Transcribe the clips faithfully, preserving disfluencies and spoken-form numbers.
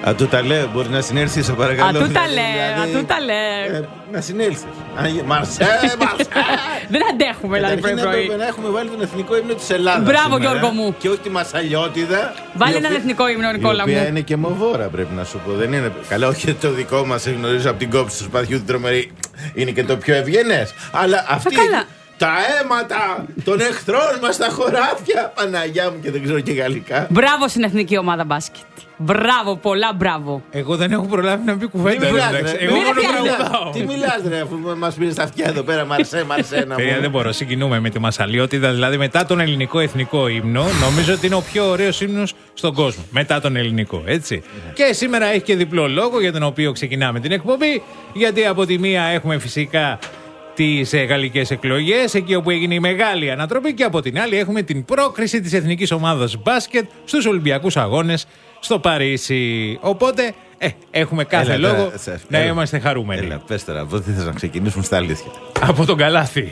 Ατούταλε, μπορεί να συνέλθει, σε παρακαλώ. Ατούταλε, ατούταλε. Να συνέλθει. Μαρσέ, Μαρσέ. Δεν αντέχουμε, δηλαδή, πρωί-πρωί. Να έχουμε βάλει τον εθνικό ύμνο της Ελλάδας. Μπράβο, Γιώργο μου. Και όχι τη Μασαλιώτιδα. Βάλει έναν εθνικό ύμνο, Νικόλα μου. Η οποία είναι και μοβόρα, πρέπει να σου πω. Δεν είναι. Καλά, όχι το δικό μας, γνωρίζω από την κόψη του σπαθιού την τρομερή. Είναι και το πιο ευγενές. Αλλά αυτή. Τα αίματα των εχθρών μας στα χωράφια. Παναγιά μου, και δεν ξέρω και γαλλικά. Μπράβο στην εθνική ομάδα μπάσκετ. Μπράβο, πολλά μπράβο. Εγώ δεν έχω προλάβει να πει κουβέντα. Εγώ μόνο τραγουδάω. Τι μιλάς, ρε, αφού μας πήρε στα αυτιά εδώ πέρα, Μαρσέ, Μαρσέ. Παιδιά, δεν μπορώ, συγκινούμε με τη Μασαλιώτιδα. Δηλαδή, μετά τον ελληνικό εθνικό ύμνο, νομίζω ότι είναι ο πιο ωραίος ύμνος στον κόσμο. Μετά τον ελληνικό, έτσι. Και σήμερα έχει και διπλό λόγο για τον οποίο ξεκινάμε την εκπομπή. Γιατί από τη μία έχουμε φυσικά τις γαλλικές εκλογές, εκεί όπου έγινε η μεγάλη ανατροπή, και από την άλλη έχουμε την πρόκριση της εθνικής ομάδας μπάσκετ στους Ολυμπιακούς Αγώνες στο Παρίσι. Οπότε ε, έχουμε κάθε έλα, λόγο έλα, να έλα, είμαστε χαρούμενοι. Έλα, πες τώρα, πότε θες να ξεκινήσουμε στα αλήθεια. Από τον Καλάθι.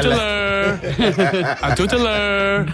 Ατούτελερ.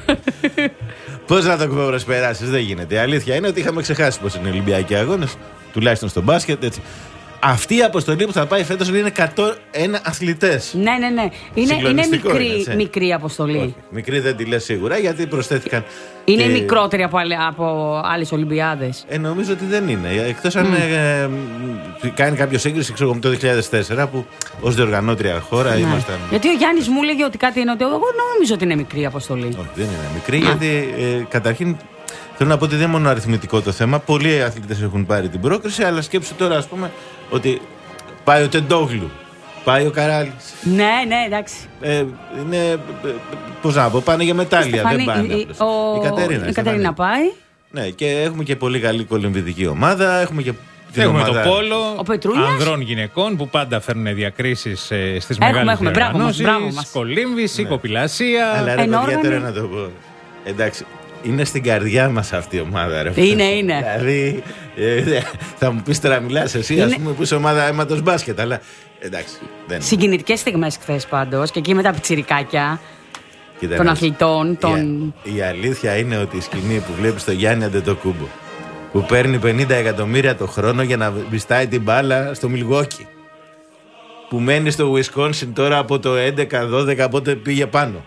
Πώς να το προσπεράσεις, δεν γίνεται. Η αλήθεια είναι ότι είχαμε ξεχάσει πως είναι οι Ολυμπιακοί Αγώνες, τουλάχιστον στο μπάσκετ, έτσι. Αυτή η αποστολή που θα πάει φέτος είναι εκατόν ένα αθλητές. Ναι, ναι, ναι. Είναι, είναι μικρή, είναι, μικρή αποστολή. Όχι, μικρή δεν τη λες σίγουρα, γιατί προσθέθηκαν. Είναι και... μικρότερη από, από άλλες Ολυμπιάδες. Ε, νομίζω ότι δεν είναι. Εκτός αν mm. ε, ε, κάνει κάποιο σύγκριση, ξέρω, με το δύο χιλιάδες τέσσερα, που ως διοργανώτρια χώρα ναι. ήμασταν. Γιατί ο Γιάννης μου έλεγε ότι κάτι είναι, ότι εγώ νομίζω ότι είναι μικρή αποστολή. Όχι, δεν είναι μικρή, mm. γιατί ε, καταρχήν. Θέλω να πω ότι δεν είναι μόνο αριθμητικό το θέμα. Πολλοί αθλητές έχουν πάρει την πρόκριση, αλλά σκέψου τώρα, ας πούμε, ότι πάει ο Τεντόγλου, πάει ο Καράλης. Ναι, ναι, εντάξει. Ε, είναι. Πώς να πω, πάνε για μετάλλια. Δεν πάνε. Η, ο... η Κατερίνα, η Κατερίνα πάει. Ναι, και έχουμε και πολύ καλή κολυμβητική ομάδα. Έχουμε και. Έχουμε ομάδα... το πόλο ανδρών γυναικών που πάντα φέρνουν διακρίσεις ε, στις μεγάλες διοργανώσεις. Κολύμβηση, κοπηλασία. Αλλά ρε παιδιά, τώρα να το πω. Εντάξει. Είναι στην καρδιά μας αυτή η ομάδα, ρε. Είναι, είναι. Δηλαδή, ε, θα μου πεις τώρα, μιλάς εσύ, είναι... ας πούμε, που είσαι ομάδα αίματος μπάσκετ, αλλά εντάξει. Δεν... Συγκινητικές στιγμές χθες πάντως, και εκεί με τα πιτσιρικάκια Κοίτα, των αθλητών. Τον... Η, η αλήθεια είναι ότι η σκηνή που βλέπεις το Γιάννη Αντετοκούμπο, που παίρνει πενήντα εκατομμύρια το χρόνο για να βιστάει την μπάλα στο Μιλγουόκι, που μένει στο Ουισκόνσιν τώρα από το έντεκα δώδεκα, πότε πήγε πάνω.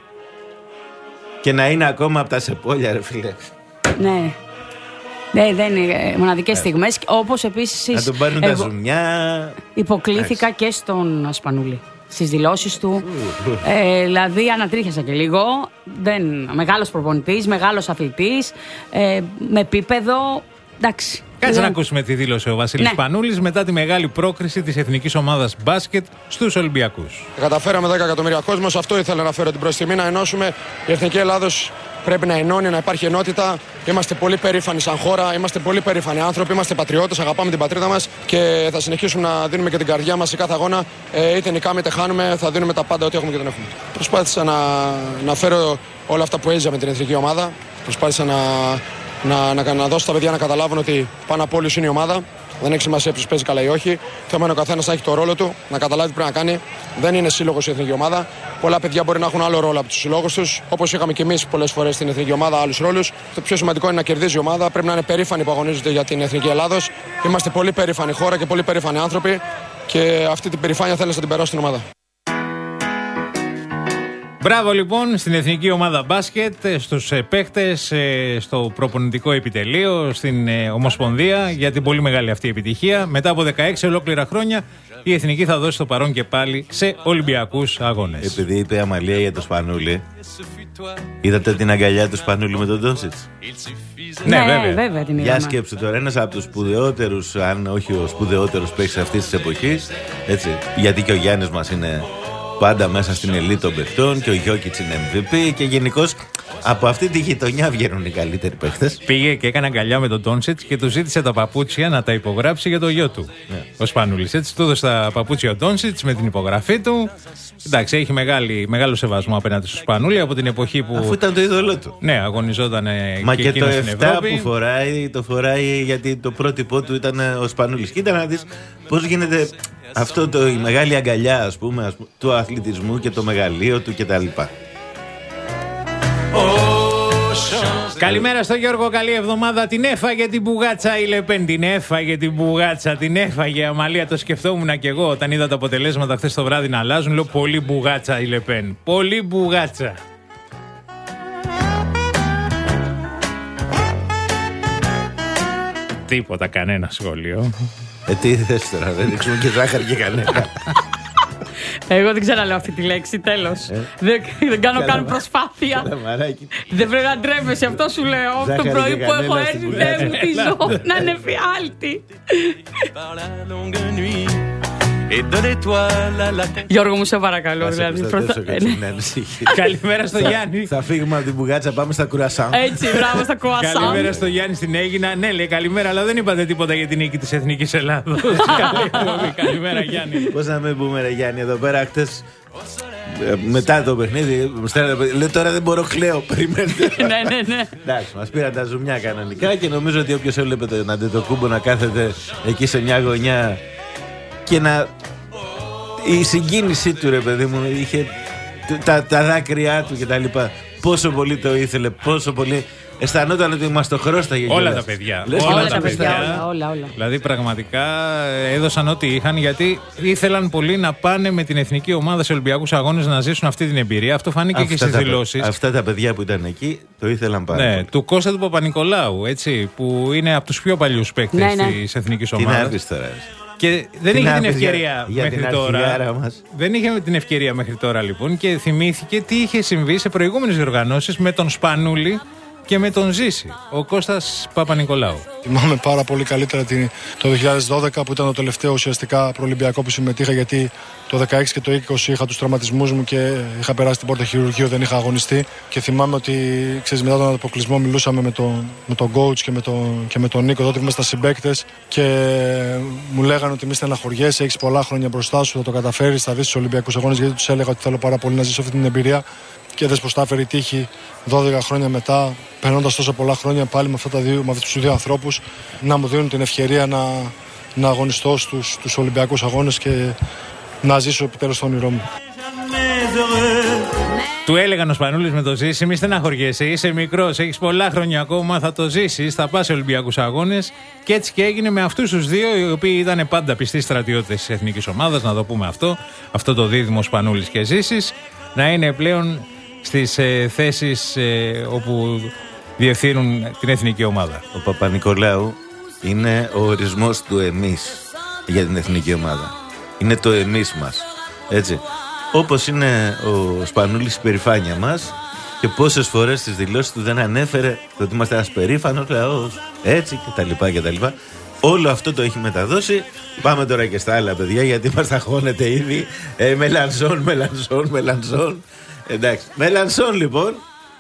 Και να είναι ακόμα από τα σεπόλια, ρε φίλε. Ναι. Ναι, δεν είναι μοναδικές στιγμές. Όπως επίσης. Να τον πάρουν εγώ... τα ζουμιά. Υποκλήθηκα και στον Ασπανούλη στις δηλώσεις του. ε, δηλαδή ανατρίχιασα και λίγο. Δεν... Μεγάλος προπονητής, μεγάλος αθλητής, ε, με επίπεδο. Εντάξει. Κάτσε να ακούσουμε τη δήλωση ο Βασίλης ναι. Πανούλης μετά τη μεγάλη πρόκριση της εθνικής ομάδας μπάσκετ στους Ολυμπιακούς. Καταφέραμε δέκα εκατομμύρια κόσμος, αυτό ήθελα να φέρω την προς τιμή, να ενώσουμε. Η Εθνική Ελλάδος πρέπει να ενώνει, να υπάρχει ενότητα. Είμαστε πολύ περήφανοι σαν χώρα, είμαστε πολύ περήφανοι άνθρωποι, είμαστε πατριώτες, αγαπάμε την πατρίδα μας και θα συνεχίσουμε να δίνουμε και την καρδιά μας σε κάθε αγώνα. Ε, είτε νικάμε είτε χάνουμε, θα δίνουμε τα πάντα ό,τι έχουμε και δεν έχουμε. Προσπάθησα να, να φέρω όλα αυτά που έζησα με την εθνική ομάδα. Προσπάθησα να. Να, να, να δώσω στα παιδιά να καταλάβουν ότι πάνω από όλους είναι η ομάδα. Δεν έχει σημασία ποιος παίζει καλά ή όχι. Θέμα είναι ο καθένας να έχει το ρόλο του, να καταλάβει τι πρέπει να κάνει. Δεν είναι σύλλογος η εθνική ομάδα. Πολλά παιδιά μπορεί να έχουν άλλο ρόλο από τους συλλόγους τους. Όπως είχαμε και εμείς πολλές φορές στην εθνική ομάδα, άλλους ρόλους. Το πιο σημαντικό είναι να κερδίζει η ομάδα. Πρέπει να είναι περήφανοι που αγωνίζονται για την εθνική Ελλάδος. Είμαστε πολύ περήφανοι χώρα και πολύ περήφανοι άνθρωποι. Και αυτή την περηφάνεια θέλω να την περάσω στην ομάδα. Μπράβο λοιπόν στην εθνική ομάδα μπάσκετ, στους παίχτες, στο προπονητικό επιτελείο, στην Ομοσπονδία για την πολύ μεγάλη αυτή επιτυχία. Μετά από δεκαέξι ολόκληρα χρόνια η εθνική θα δώσει το παρόν και πάλι σε Ολυμπιακούς Αγώνες. Επειδή είπε Αμαλία για το Σπανούλη, είδατε την αγκαλιά του Σπανούλη με τον Ντόνσιτς? Ναι, ναι, βέβαια. βέβαια την Για σκέψου τώρα, ένας από τους σπουδαιότερους, αν όχι ο σπουδαιότερος παίκτης αυτής της εποχής, έτσι, γιατί και ο Γιάννης μας είναι πάντα μέσα στην ελίτ των παιχτών και ο Γιόκιτς είναι εμ βι πι και γενικώς από αυτή τη γειτονιά βγαίνουν οι καλύτεροι παίχτες. Πήγε και έκανε αγκαλιά με τον Ντόνσιτς και του ζήτησε τα παπούτσια να τα υπογράψει για το γιο του. Ναι. Ο Σπανούλης. Έτσι του έδωσε τα παπούτσια ο Ντόνσιτς με την υπογραφή του. Εντάξει, έχει μεγάλη, μεγάλο σεβασμό απέναντι στο Σπανούλη από την εποχή που. Αφού ήταν το είδωλό του. Ναι, αγωνιζόταν. Μα και, και το επτά που φοράει, το φοράει γιατί το πρότυπό του ήταν ο Σπανούλης. Κοίτα να δεις πώς γίνεται αυτό το, η μεγάλη αγκαλιά, ας πούμε, ας πούμε, του αθλητισμού και το μεγαλείο του κτλ. Καλημέρα στο Γιώργο, καλή εβδομάδα. Την έφαγε την μπουγάτσα η Λεπέν. Την έφαγε την μπουγάτσα, την έφαγε. Αμαλία, το σκεφτόμουν και εγώ όταν είδα τα αποτελέσματα χθες το βράδυ να αλλάζουν. Λέω πολύ μπουγάτσα η Λεπέν. Πολύ μπουγάτσα. Τίποτα, κανένα σχόλιο. Ε, τι θες τώρα, δεν ρίξουμε και ζάχαρη και κανένα. Εγώ δεν ξαναλέω αυτή τη λέξη, τέλος. Ε. Δεν, δεν κάνω Καλά, καν μα- προσπάθεια. Καλά, μαράκι. Δεν πρέπει να ντρέπεσαι, αυτό σου λέω. Το Ζάχαρη πρωί και που έχω κανένα έρθει, στην δεν μου πουλιά. τη ζω να είναι φιάλτη. Γιώργο μου, σε παρακαλώ. Θα σε Δηλαδή, προστατεύσω, πρωτα- κάτσε, ναι. μην ανησυχείς. Καλημέρα στο Γιάννη. Θα φύγουμε από την μπουγάτσα, πάμε στα κουρασάν. Έτσι, μπράβο στα Καλημέρα κουασάν. στο Γιάννη στην Έγινα. Ναι, λέει καλημέρα, αλλά δεν είπατε τίποτα για την νίκη της Εθνικής Ελλάδος. Καλημέρα, Γιάννη. Πώς να μην πούμε, ρε Γιάννη, εδώ πέρα χτες ε, μετά το παιχνίδι, μου στέλνε, λέει τώρα δεν μπορώ, κλαίω. Περιμένετε. Ναι, ναι, ναι. Εντάξει, μας πήραν τα ζουμιά κανονικά και νομίζω ότι όποιος έβλεπε τον Αντετοκούμπο να κάθεται εκεί σε μια γωνιά και να. Η συγκίνησή του, ρε παιδί μου, είχε τα, τα δάκρυά του κτλ. Πόσο πολύ το ήθελε, πόσο πολύ. Αισθανόταν ότι μας το χρώσταγε. Όλα κιόλας. τα παιδιά. Λες, Όλα και τα να παιδιά, τα όλα, όλα, όλα. Δηλαδή πραγματικά έδωσαν ό,τι είχαν, γιατί ήθελαν πολύ να πάνε με την εθνική ομάδα σε Ολυμπιακούς Αγώνες να ζήσουν αυτή την εμπειρία. Αυτό φάνηκε και Αυτά στις τα, δηλώσεις. αυτά τα παιδιά που ήταν εκεί το ήθελαν πάρα Ναι, πολύ. του Κώστα του Παπα-Νικολάου, έτσι, που είναι από τους πιο παλιούς παίκτες Ναι, ναι. της εθνικής Τι να ομάδας. πεις τώρα. Και δεν Τι είχε να την πεις για- ευκαιρία για μέχρι την τώρα. αρχηγάρα μας. Δεν είχε την ευκαιρία μέχρι τώρα λοιπόν και θυμήθηκε τι είχε συμβεί σε προηγούμενες διοργανώσεις με τον Σπανούλη και με τον Ζήση, ο Κώστας Παπα-Νικολάου. Θυμάμαι πάρα πολύ καλύτερα την- το δύο χιλιάδες δώδεκα που ήταν το τελευταίο ουσιαστικά προολυμπιακό που συμμετείχα, γιατί το δεκαέξι και το είκοσι είχα τους τραυματισμούς μου και είχα περάσει την πόρτα χειρουργείου, δεν είχα αγωνιστεί. Και θυμάμαι ότι ξέρεις, μετά τον αποκλεισμό μιλούσαμε με τον, με τον coach και με τον, και με τον Νίκο, τότε ήμασταν συμπαίκτες και μου λέγανε ότι μη στεναχωριέσαι, έχεις πολλά χρόνια μπροστά σου, θα το καταφέρεις, θα δεις τους Ολυμπιακούς Αγώνες, γιατί τους έλεγα ότι θέλω πάρα πολύ να ζήσω αυτή την εμπειρία. Και δες πως τα έφερε η τύχη δώδεκα χρόνια μετά, περνώντας τόσα πολλά χρόνια πάλι με, αυτά τα δύο, με αυτούς τους δύο ανθρώπους, να μου δίνουν την ευκαιρία να, να αγωνιστώ στους, στους Ολυμπιακούς Αγώνες και να ζήσω επιτέλους το όνειρό μου. Του έλεγαν ο Σπανούλης με το Ζήση: μη στεναχωριέσαι, είσαι μικρός, έχεις πολλά χρόνια ακόμα, θα το ζήσεις, θα πας σε Ολυμπιακούς Αγώνες. Και έτσι και έγινε με αυτούς τους δύο, οι οποίοι ήταν πάντα πιστοί στρατιώτες της εθνικής ομάδας, να το πούμε αυτό, αυτό το δίδυμο Σπανούλης και Ζήσης, να είναι πλέον στις ε, θέσεις ε, όπου διευθύνουν την εθνική ομάδα. Ο Παπα-Νικολάου είναι ο ορισμός του εμείς για την εθνική ομάδα. Είναι το εμείς μας. Έτσι. Όπως είναι ο Σπανούλης η περηφάνεια μας και πόσες φορές στις δηλώσεις του δεν ανέφερε το ότι είμαστε ένας περήφανος λαός. Έτσι κτλ. κτλ. Όλο αυτό το έχει μεταδώσει. Πάμε τώρα και στα άλλα παιδιά, γιατί μας τα χώνεται ήδη. Ε, μελανσόν, μελανσόν, μελανσόν. Εντάξει. Μελανσόν λοιπόν.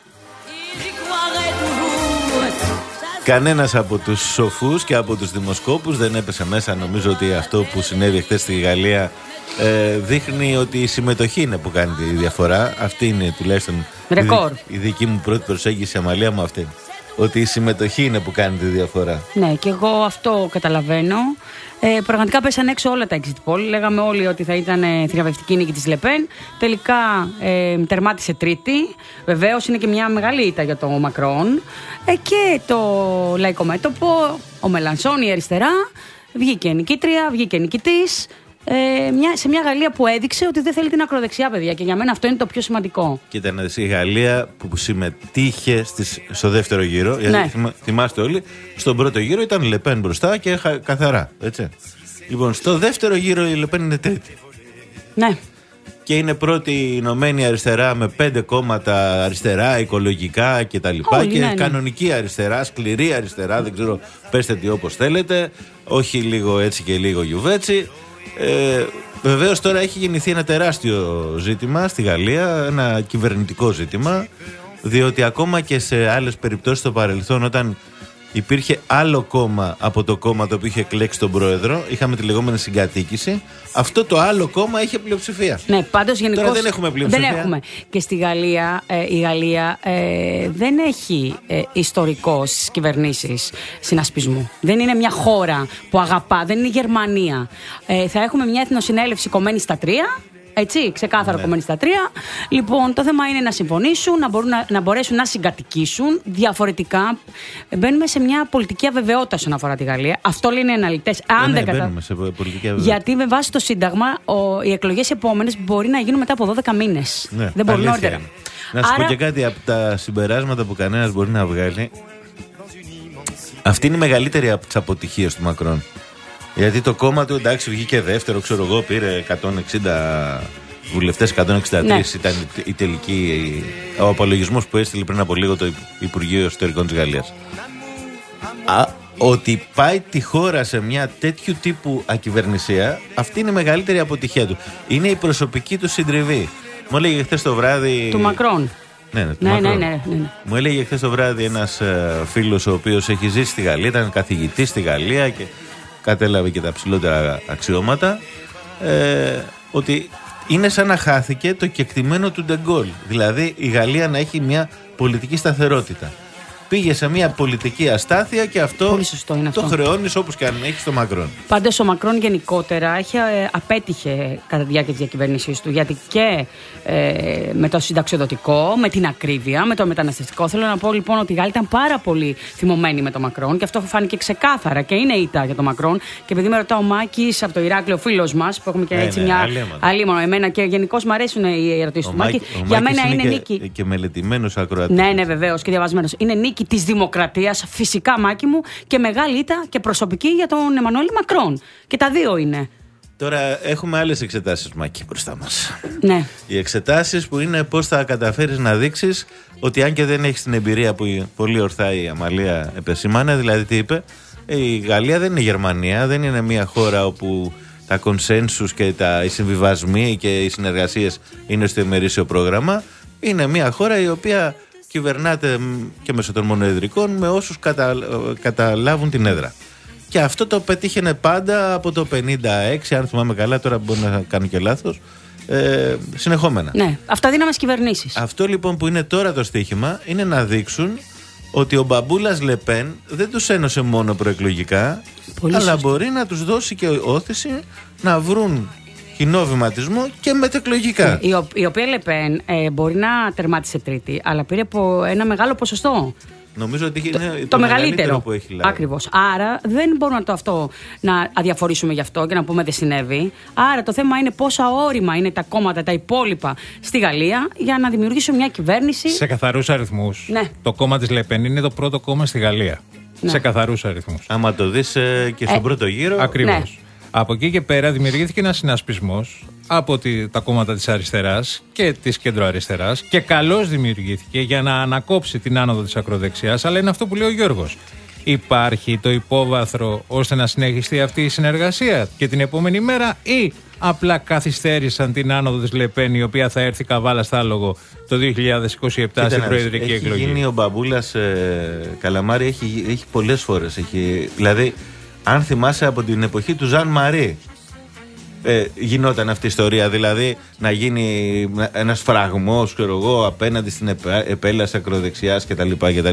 Κανένας από τους σοφούς και από τους δημοσκόπους δεν έπεσε μέσα. Νομίζω ότι αυτό που συνέβη χθες στη Γαλλία ε, δείχνει ότι η συμμετοχή είναι που κάνει τη διαφορά. Αυτή είναι τουλάχιστον Ρεκόρ. η, δι- η δική μου πρώτη προσέγγιση, Αμαλία μου, αυτή. Ότι η συμμετοχή είναι που κάνει τη διαφορά. Ναι, και εγώ αυτό καταλαβαίνω. Ε, πραγματικά πέσαν έξω όλα τα exit poll. Λέγαμε όλοι ότι θα ήταν ε, θριαμβευτική νίκη της Λεπέν. Τελικά ε, τερμάτισε τρίτη. Βεβαίως είναι και μια μεγάλη ήττα για το Μακρόν. Ε, και το λαϊκό μέτωπο, ο Μελανσόν, η αριστερά, βγήκε νικήτρια, βγήκε νικητής. Ε, μια, σε μια Γαλλία που έδειξε ότι δεν θέλει την ακροδεξιά, παιδιά. Και για μένα αυτό είναι το πιο σημαντικό. Κοίτα να δεις, η Γαλλία που συμμετείχε στις, στο δεύτερο γύρο, Ναι. γιατί θυμα- θυμάστε όλοι, στον πρώτο γύρο ήταν η Λεπέν μπροστά και χα- καθαρά. Έτσι. Λοιπόν, στο δεύτερο γύρο η Λεπέν είναι τρίτη. Ναι. Και είναι πρώτη η Ηνωμένη Αριστερά με πέντε κόμματα αριστερά, οικολογικά κτλ. Όλοι, Και ναι, ναι. κανονική αριστερά, σκληρή αριστερά, δεν ξέρω, πέστε τι όπως θέλετε. Όχι λίγο έτσι και λίγο γιουβέτσι. Ε, Βεβαίως τώρα έχει γεννηθεί ένα τεράστιο ζήτημα στη Γαλλία, ένα κυβερνητικό ζήτημα, διότι ακόμα και σε άλλες περιπτώσεις στο παρελθόν, όταν υπήρχε άλλο κόμμα από το κόμμα το οποίο είχε εκλέξει τον πρόεδρο, είχαμε τη λεγόμενη συγκατοίκηση, αυτό το άλλο κόμμα είχε πλειοψηφία. Ναι, πάντως γενικώς Τώρα δεν έχουμε πλειοψηφία. Δεν έχουμε. Και στη Γαλλία, ε, η Γαλλία ε, δεν έχει ε, ιστορικό στις κυβερνήσεις συνασπισμού. Δεν είναι μια χώρα που αγαπά, δεν είναι η Γερμανία. Ε, θα έχουμε μια εθνοσυνέλευση κομμένη στα τρία Έτσι, ξεκάθαρο Ναι. κομμένη στα τρία. Λοιπόν, το θέμα είναι να συμφωνήσουν, να, μπορούν να, να μπορέσουν να συγκατοικήσουν. Διαφορετικά, μπαίνουμε σε μια πολιτική αβεβαιότητα όσον αφορά τη Γαλλία. Αυτό λένε οι αναλυτές. Αν ναι, δεν κατα... μπαίνουμε σε πολιτική αβεβαιότητα. Γιατί με βάση το Σύνταγμα, ο, οι εκλογές επόμενες μπορεί να γίνουν μετά από δώδεκα μήνες. Ναι, δεν μπορούν αλήθεια νωρίτερα. είναι. Να σου Άρα... πω και κάτι από τα συμπεράσματα που κανένας μπορεί να βγάλει. Αυτή είναι η μεγαλύτερη από τις αποτυχίες του Μακρόν. Γιατί το κόμμα του, εντάξει, βγήκε δεύτερο, ξέρω εγώ, πήρε εκατόν εξήντα βουλευτές, εκατόν εξήντα τρία, ναι. Ήταν η τελική, ο απολογισμός που έστειλε πριν από λίγο το Υπουργείο Εσωτερικών της Γαλλίας. Α, ότι πάει τη χώρα σε μια τέτοιου τύπου ακυβερνησία, αυτή είναι η μεγαλύτερη αποτυχία του. Είναι η προσωπική του συντριβή. Μου έλεγε χθες το βράδυ. Του Μακρόν. Ναι, ναι, ναι, ναι, ναι, ναι, ναι. Μου έλεγε χθες το βράδυ ένας ε, φίλος ο οποίος έχει ζήσει στη Γαλλία, ήταν καθηγητής στη Γαλλία και κατέλαβε και τα ψηλότερα αξιώματα, ε, ότι είναι σαν να χάθηκε το κεκτημένο του Ντεγκόλ. Δηλαδή η Γαλλία να έχει μια πολιτική σταθερότητα. Πήγε σε μια πολιτική αστάθεια και αυτό το χρεώνεις όπως και αν έχει το Μακρόν. Πάντως ο Μακρόν γενικότερα έχει, ε, απέτυχε κατά τη διάρκεια της διακυβέρνησής του, γιατί και ε, με το συνταξιοδοτικό, με την ακρίβεια, με το μεταναστευτικό. Θέλω να πω λοιπόν ότι οι Γάλλοι ήταν πάρα πολύ θυμωμένοι με το Μακρόν και αυτό φάνηκε ξεκάθαρα και είναι ήττα για το Μακρόν. Και επειδή με ρωτά ο Μάκης από το Ηράκλειο, φίλος μας, που έχουμε και έτσι ναι, μια. Αλίμονο. Εμένα και γενικώς μου αρέσουν οι ερωτήσεις του Μάκη. Για μένα είναι, είναι νίκη. Και, και μελετημένος ακροατής. Ναι, ναι, βεβαίως και διαβασμένος. Είναι νίκη της δημοκρατίας, φυσικά, Μάκη μου, και μεγάλη ήττα και προσωπική για τον Εμμανουέλ Μακρόν. Και τα δύο είναι. Τώρα έχουμε άλλες εξετάσεις, Μάκη, μπροστά μας. Ναι. Οι εξετάσεις που είναι πώς θα καταφέρεις να δείξεις ότι αν και δεν έχεις την εμπειρία που πολύ ορθά η Αμαλία επεσήμανε, δηλαδή τι είπε, η Γαλλία δεν είναι η Γερμανία, δεν είναι μια χώρα όπου τα κονσένσους και τα, οι συμβιβασμοί και οι συνεργασίες είναι στο ημερήσιο πρόγραμμα. Είναι μια χώρα η οποία κυβερνάται και μέσω των μονοεδρικών με όσους κατα, καταλάβουν την έδρα. Και αυτό το πετύχαινε πάντα από το πενήντα έξι, αν θυμάμαι καλά, τώρα μπορεί να κάνω και λάθος, ε, συνεχόμενα. Ναι, αυτοδύναμες κυβερνήσεις. Αυτό λοιπόν που είναι τώρα το στοίχημα είναι να δείξουν ότι ο μπαμπούλας Λεπέν δεν τους ένωσε μόνο προεκλογικά, πολύ αλλά σωστή. Μπορεί να τους δώσει και όθηση να βρουν κοινό βηματισμό και μετεκλογικά. Η, ο, η οποία Λεπέν ε, μπορεί να τερμάτισε τρίτη, αλλά πήρε από ένα μεγάλο ποσοστό. Νομίζω ότι είναι το, το, το μεγαλύτερο, μεγαλύτερο που έχει λάβει. Ακριβώς. Άρα δεν μπορούμε να το αυτό να αδιαφορήσουμε γι' αυτό και να πούμε δεν συνέβη. Άρα το θέμα είναι πόσα όρημα είναι τα κόμματα, τα υπόλοιπα στη Γαλλία για να δημιουργήσουν μια κυβέρνηση. Σε καθαρούς αριθμούς. Ναι. Το κόμμα της Λεπέν είναι το πρώτο κόμμα στη Γαλλία. Ναι. Σε καθαρούς αριθμούς. Άμα το δεις ε, και στον ε, πρώτο γύρο. Ακριβώς. Ναι. Από εκεί και πέρα δημιουργήθηκε ένας συνασπισμός από τη, τα κόμματα της αριστεράς και της κεντροαριστεράς και καλώς δημιουργήθηκε για να ανακόψει την άνοδο της ακροδεξιάς, αλλά είναι αυτό που λέει ο Γιώργος. Υπάρχει το υπόβαθρο ώστε να συνεχιστεί αυτή η συνεργασία και την επόμενη μέρα ή απλά καθυστέρησαν την άνοδο της Λεπέν, η οποία θα έρθει καβάλα στα άλογο το δύο χιλιάδες είκοσι επτά στην προεδρική έχει εκλογή. Έχει γίνει ο μπαμπούλας ε, Καλαμάρη, έχει, έχει πολλές φορές. Έχει, δηλαδή, αν θυμάσαι από την εποχή του Ζαν Μαρί, ε, γινόταν αυτή η ιστορία. Δηλαδή, να γίνει ένας φραγμός, ξέρω εγώ, απέναντι στην επέ, επέλαση ακροδεξιάς κτλ.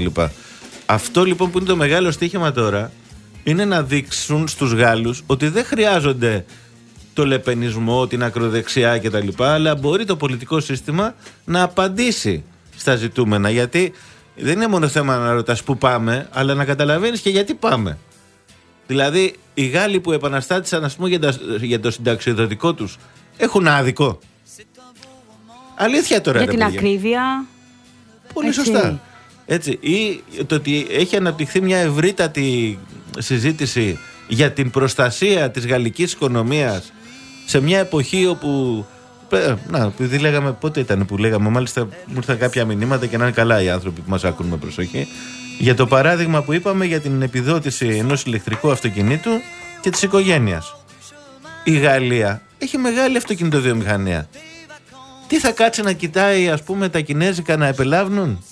Αυτό λοιπόν που είναι το μεγάλο στοίχημα τώρα είναι να δείξουν στους Γάλλους ότι δεν χρειάζονται το λεπενισμό, την ακροδεξιά κτλ. Αλλά μπορεί το πολιτικό σύστημα να απαντήσει στα ζητούμενα. Γιατί δεν είναι μόνο θέμα να ρωτάς πού πάμε, αλλά να καταλαβαίνεις και γιατί πάμε. Δηλαδή, οι Γάλλοι που επαναστάτησαν, ας πούμε, για, τα, για το συνταξιοδοτικό τους έχουν άδικο. Αλήθεια τώρα, για ρε την παιδιά. Ακρίβεια. Πολύ έτσι. Σωστά. Έτσι. Ή το ότι έχει αναπτυχθεί μια ευρύτατη συζήτηση για την προστασία της γαλλικής οικονομίας σε μια εποχή όπου. Να, επειδή λέγαμε, πότε ήταν που λέγαμε, μάλιστα μου ήρθαν κάποια μηνύματα και να είναι καλά οι άνθρωποι που μας ακούν με προσοχή. Για το παράδειγμα που είπαμε για την επιδότηση ενός ηλεκτρικού αυτοκινήτου και της οικογένειας. Η Γαλλία έχει μεγάλη αυτοκινητοβιομηχανία. Τι θα κάτσει να κοιτάει, ας πούμε, τα κινέζικα να επελάβνουν?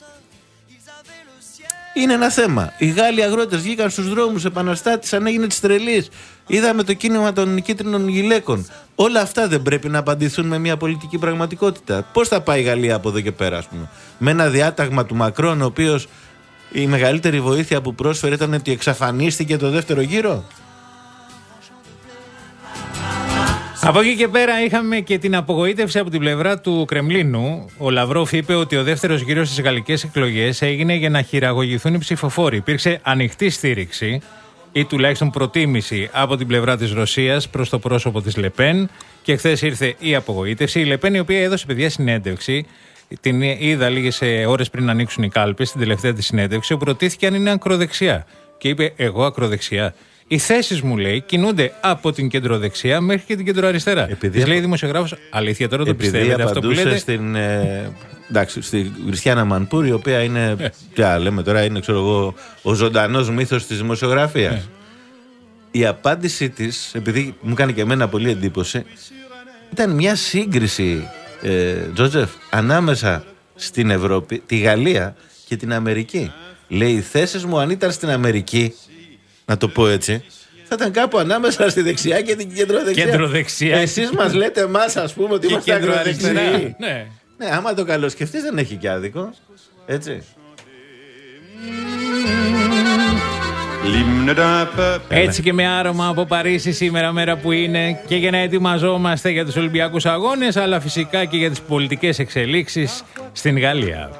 Είναι ένα θέμα. Οι Γάλλοι αγρότες βγήκαν στους δρόμους, επαναστάτησαν, έγινε της τρελής. Είδαμε το κίνημα των κίτρινων γυλαίκων. Όλα αυτά δεν πρέπει να απαντηθούν με μια πολιτική πραγματικότητα? Πώς θα πάει η Γαλλία από εδώ και πέρα, ας πούμε? Με ένα διάταγμα του Μακρόν, ο οποίος η μεγαλύτερη βοήθεια που πρόσφερε ήταν ότι εξαφανίστηκε το δεύτερο γύρο. Από εκεί και πέρα είχαμε και την απογοήτευση από την πλευρά του Κρεμλίνου. Ο Λαυρόφ είπε ότι ο δεύτερος γύρος στις γαλλικές εκλογές έγινε για να χειραγωγηθούν οι ψηφοφόροι. Υπήρξε ανοιχτή στήριξη ή τουλάχιστον προτίμηση από την πλευρά της Ρωσίας προς το πρόσωπο της Λεπέν. Και χθες ήρθε η απογοήτευση. Η Λεπέν, η οποία έδωσε, παιδιά, συνέντευξη. Την είδα λίγες ώρες πριν ανοίξουν οι κάλπες, στην τελευταία της συνέντευξη, όπου ρωτήθηκε αν είναι ακροδεξιά. Και είπε: εγώ ακροδεξιά. Οι θέσεις μου, λέει, κινούνται από την κεντροδεξιά μέχρι και την κεντροαριστερά. Της λέει δημοσιογράφος: αλήθεια τώρα το πιστεύετε αυτό που λέτε? Στην, ε, εντάξει, στη Κριστιάνα Μανπούρ, η οποία είναι. Ε. Τι άλλο λέμε τώρα, είναι, ξέρω εγώ, ο ζωντανός μύθος της δημοσιογραφίας. Ε. Η απάντησή της, επειδή μου κάνει και εμένα πολύ εντύπωση, ήταν μια σύγκριση, ε, Τζότζεφ, ανάμεσα στην Ευρώπη, τη Γαλλία και την Αμερική. Λέει: οι θέσεις μου, αν ήταν στην Αμερική, να το πω έτσι, θα ήταν κάπου ανάμεσα στη δεξιά και την κεντροδεξιά. Κεντροδεξιά. Εσείς μας λέτε εμάς, ας πούμε, ότι είμαστε ακροδεξιοί. Ναι. Ναι, άμα το καλό σκεφτείς, δεν έχει και άδικο. Έτσι. Έτσι και με άρωμα από Παρίσι σήμερα, μέρα που είναι και για να ετοιμαζόμαστε για τους Ολυμπιακούς Αγώνες, αλλά φυσικά και για τις πολιτικές εξελίξεις στην Γαλλία.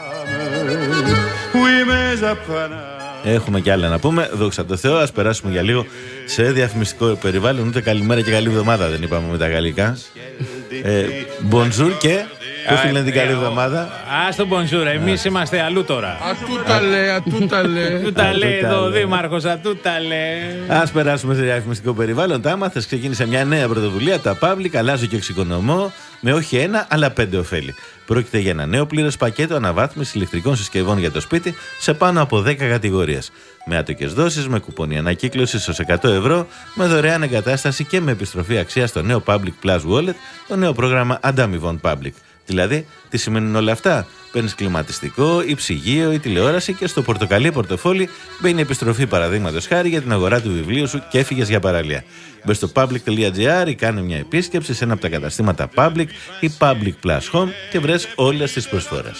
Έχουμε κι άλλα να πούμε. Δόξα τω Θεώ, ας περάσουμε για λίγο σε διαφημιστικό περιβάλλον. Ούτε καλημέρα και καλή εβδομάδα δεν είπαμε με τα γαλλικά. ε, Bonjour και. Πώς τη λένε την καλή εβδομάδα? Ας το bonjour, εμείς είμαστε αλλού τώρα. Ατούταλε, ατούταλε. Ατούταλε εδώ ο Δήμαρχος, ατούταλε. Ας περάσουμε σε διαφημιστικό περιβάλλον. Τα άμαθες, ξεκίνησε μια νέα πρωτοβουλία. Τα Public, αλλάζω και εξοικονομώ, με όχι ένα, αλλά πέντε ωφέλη. Πρόκειται για ένα νέο πλήρες πακέτο αναβάθμισης ηλεκτρικών συσκευών για το σπίτι σε πάνω από δέκα κατηγορίες. Με άτοκες δόσεις, με κουπόνι ανακύκλωσης ως εκατό ευρώ, με δωρεάν εγκατάσταση και με επιστροφή αξίας στο νέο Public Plus Wallet, το νέο πρόγραμμα ανταμοιβών Public. Δηλαδή, τι σημαίνουν όλα αυτά? Παίρνεις κλιματιστικό ή ψυγείο ή τηλεόραση και στο πορτοκαλί πορτοφόλι μπαίνει επιστροφή, παραδείγματος χάρη, για την αγορά του βιβλίου σου και έφυγες για παραλία. Μπες στο public.gr ή κάνε μια επίσκεψη σε ένα από τα καταστήματα Public ή Public Plus Home και βρες όλες τις προσφορές.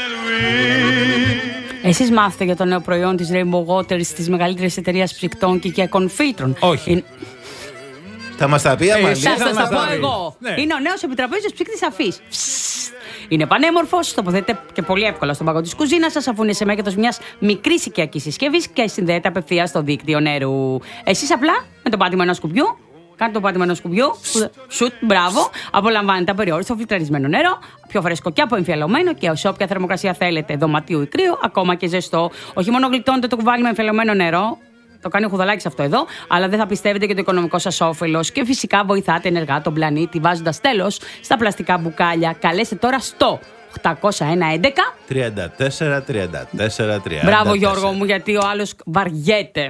Εσείς μάθετε για το νέο προϊόν της Rainbow Waters, της μεγαλύτερης εταιρείας ψυκτών και οικιακών φίλτρων? Όχι. Είναι... Θα μας τα πει αμαλή. Θα σας τα πω εγώ. Ναι. Είναι ο νέος επιτραπέζιος ψύκτης αφής. Είναι πανέμορφος, τοποθετείται και πολύ εύκολα στον παγό της κουζίνας σας, αφού είναι σε μέγεθος μιας μικρής οικιακής συσκευής και συνδέεται απευθείας στο δίκτυο νερού. Εσείς απλά με το πάτημα ενός κουμπιού, κάντε το πάτημα ενός κουμπιού, σουτ, μπράβο, απολαμβάνετε απεριόριστο φιλτραρισμένο νερό, πιο φρέσκο και αποεμφιαλωμένο και σε όποια θερμοκρασία θέλετε, δωματίου ή κρύο, ακόμα και ζεστό. Όχι μόνο γλιτώνετε το κουβάλι με εμφιαλωμένο νερό. Το κάνει ο Χουδαλάκης αυτό εδώ, αλλά δεν θα πιστεύετε και το οικονομικό σας όφελος. Και φυσικά βοηθάτε ενεργά τον πλανήτη βάζοντας τέλος στα πλαστικά μπουκάλια. Καλέστε τώρα στο οκτακόσια ένα έντεκα τριάντα τέσσερα τριάντα τέσσερα τριάντα. Μπράβο Γιώργο μου, γιατί ο άλλος βαριέται.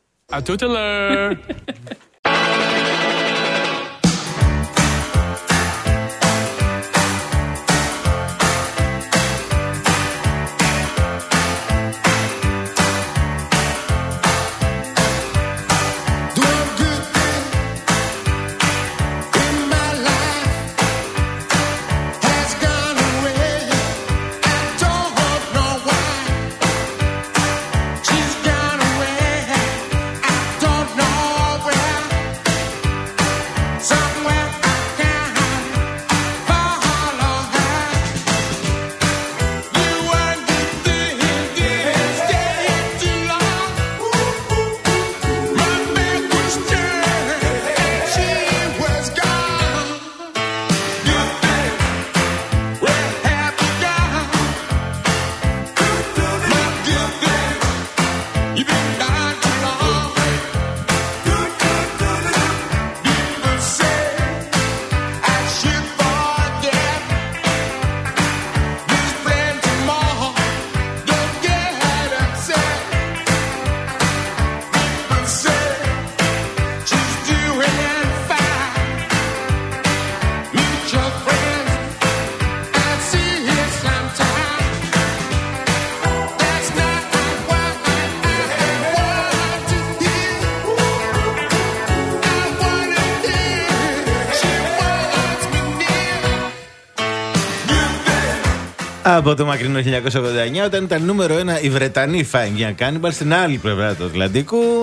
Από το μακρινό χίλια εννιακόσια ογδόντα εννιά, όταν ήταν νούμερο ένα οι Βρετανοί Fine Young Cannibals, στην άλλη πλευρά του Ατλαντικού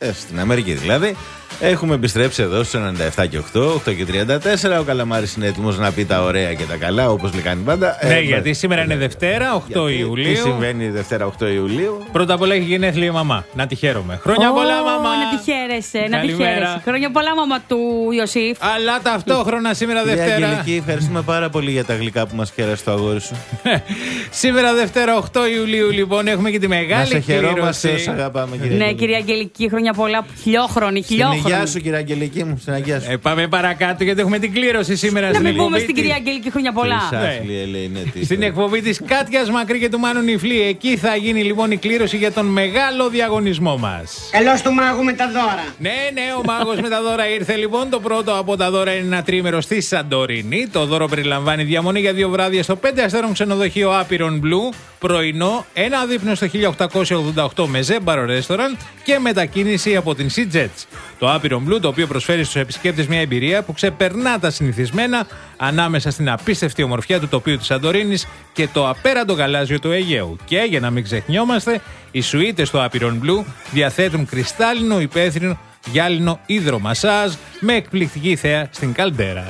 ε, στην Αμερική δηλαδή. Έχουμε επιστρέψει εδώ στο ενενήντα επτά και οκτώ, οκτώ και τριάντα τέσσερα. Ο Καλαμάρης είναι έτοιμος να πει τα ωραία και τα καλά, όπως λέει κάνει πάντα. Ναι, ε, γιατί με... σήμερα είναι Δευτέρα, οκτώ γιατί, Ιουλίου. Τι συμβαίνει Δευτέρα, οκτώ Ιουλίου. Πρώτα απ' όλα έχει γενέθλια η μαμά. Να τη χαίρομαι. Χρόνια oh, πολλά, μαμά! Να τη χαίρεσαι, να τη Καλημέρα. χαίρεσαι. Χρόνια πολλά, μαμά του Ιωσήφ. Αλλά ταυτόχρονα σήμερα Δευτέρα. Κυρία Αγγελική, ευχαριστούμε πάρα πολύ για τα γλυκά που μας χαίρεσε το αγόρι σου. Σήμερα Δευτέρα, οκτώ Ιουλίου, λοιπόν, έχουμε και τη μεγάλη να σε χαιρόμαστε κλήρωση. όσο αγαπάμε, κυρία Ναι, Αγγελική. κυρία Αγγελική, χρόνια πολλά. Χιλιόχρονη, Στην χιλιόχρονη. υγειά σου, κυρία Αγγελική μου, στην υγειά σου. Ε, πάμε παρακάτω γιατί έχουμε την κλήρωση σήμερα Να στην μην πούμε εκπομπή στην της- κυρία Αγγελική χρόνια πολλά. Τρισάθλη, Ελένη, Στην εκπομπή της Κάτιας Μακρύ και του Μάνου Νιφλή. Εκεί θα γίνει λοιπόν η κλήρωση για τον μεγάλο διαγωνισμό μας. Καλώς του μάγου με τα δώρα. Ναι, ναι, ο μάγος με τα δώρα ήρθε λοιπόν. Το πρώτο από τα δώρα είναι ένα τρίμερο στη Σαντορίνη. Το δώρο περιλαμβάνει διαμονή για δύο βράδια στο πέντε αστέρων ξενοδοχείο Άπειρον Blue, πρωινό, ένα δείπνο στο χίλια οκτακόσια ογδόντα οκτώ με ζέμπαρο ρέστοραν και μετακίνηση από την Sea Jets. Το Άπειρον Blue, το οποίο προσφέρει στους επισκέπτες μια εμπειρία που ξεπερνά τα συνηθισμένα ανάμεσα στην απίστευτη ομορφιά του τοπίου της Σαντορίνης και το απέραντο γαλάζιο του Αιγαίου. Και για να μην ξεχνιόμαστε, οι σουίτες στο Άπειρον Blue διαθέτουν κρυστάλλινο υπαίθρινο γυάλινο υδρομασάζ με εκπληκτική θέα στην καλντέρα.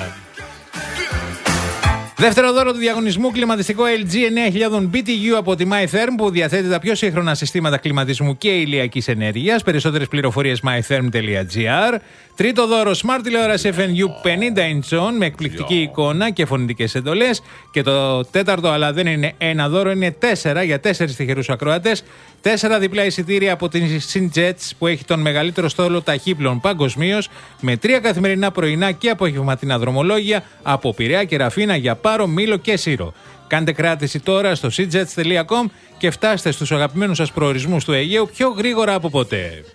Δεύτερο δώρο του διαγωνισμού, κλιματιστικό ελ τζι εννέα χιλιάδες μπι τι γιου από τη MyTherm που διαθέτει τα πιο σύγχρονα συστήματα κλιματισμού και ηλιακής ενέργειας. Περισσότερες πληροφορίες mytherm τελεία gr. Τρίτο δώρο, Smart τηλεόραση εφ εν γιου πενήντα inch με εκπληκτική εικόνα και φωνητικές εντολές. Και το τέταρτο, αλλά δεν είναι ένα δώρο, είναι τέσσερα για τέσσερις τυχερούς ακροατές. Τέσσερα διπλά εισιτήρια από την SynJets που έχει τον μεγαλύτερο στόλο ταχύπλων παγκοσμίως, με τρία καθημερινά πρωινά και απογευματινά δρομολόγια από Πειραιά και Ραφίνα για Πάρο, Μήλο και Σύρο. Κάντε κράτηση τώρα στο syjets τελεία com και φτάστε στους αγαπημένους σας προορισμούς του Αιγαίου πιο γρήγορα από ποτέ.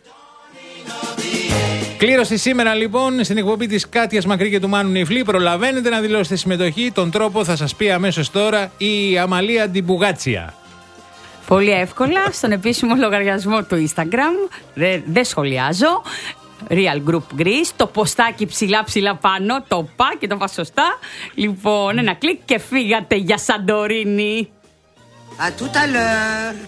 Κλήρωση σήμερα λοιπόν στην εκπομπή της Κάτιας Μακρύ και του Μάνου Νιφλή. Προλαβαίνετε να δηλώσετε συμμετοχή. Τον τρόπο θα σας πει αμέσως τώρα η Αμαλία Ντιμπουγάτσια. Πολύ εύκολα στον επίσημο λογαριασμό του Instagram. Δεν δε σχολιάζω. Real Group Greece. Το ποστάκι ψηλά ψηλά πάνω. Το πα και το πα σωστά. Λοιπόν, ένα κλικ και φύγατε για Σαντορίνη. À tout à l'heure.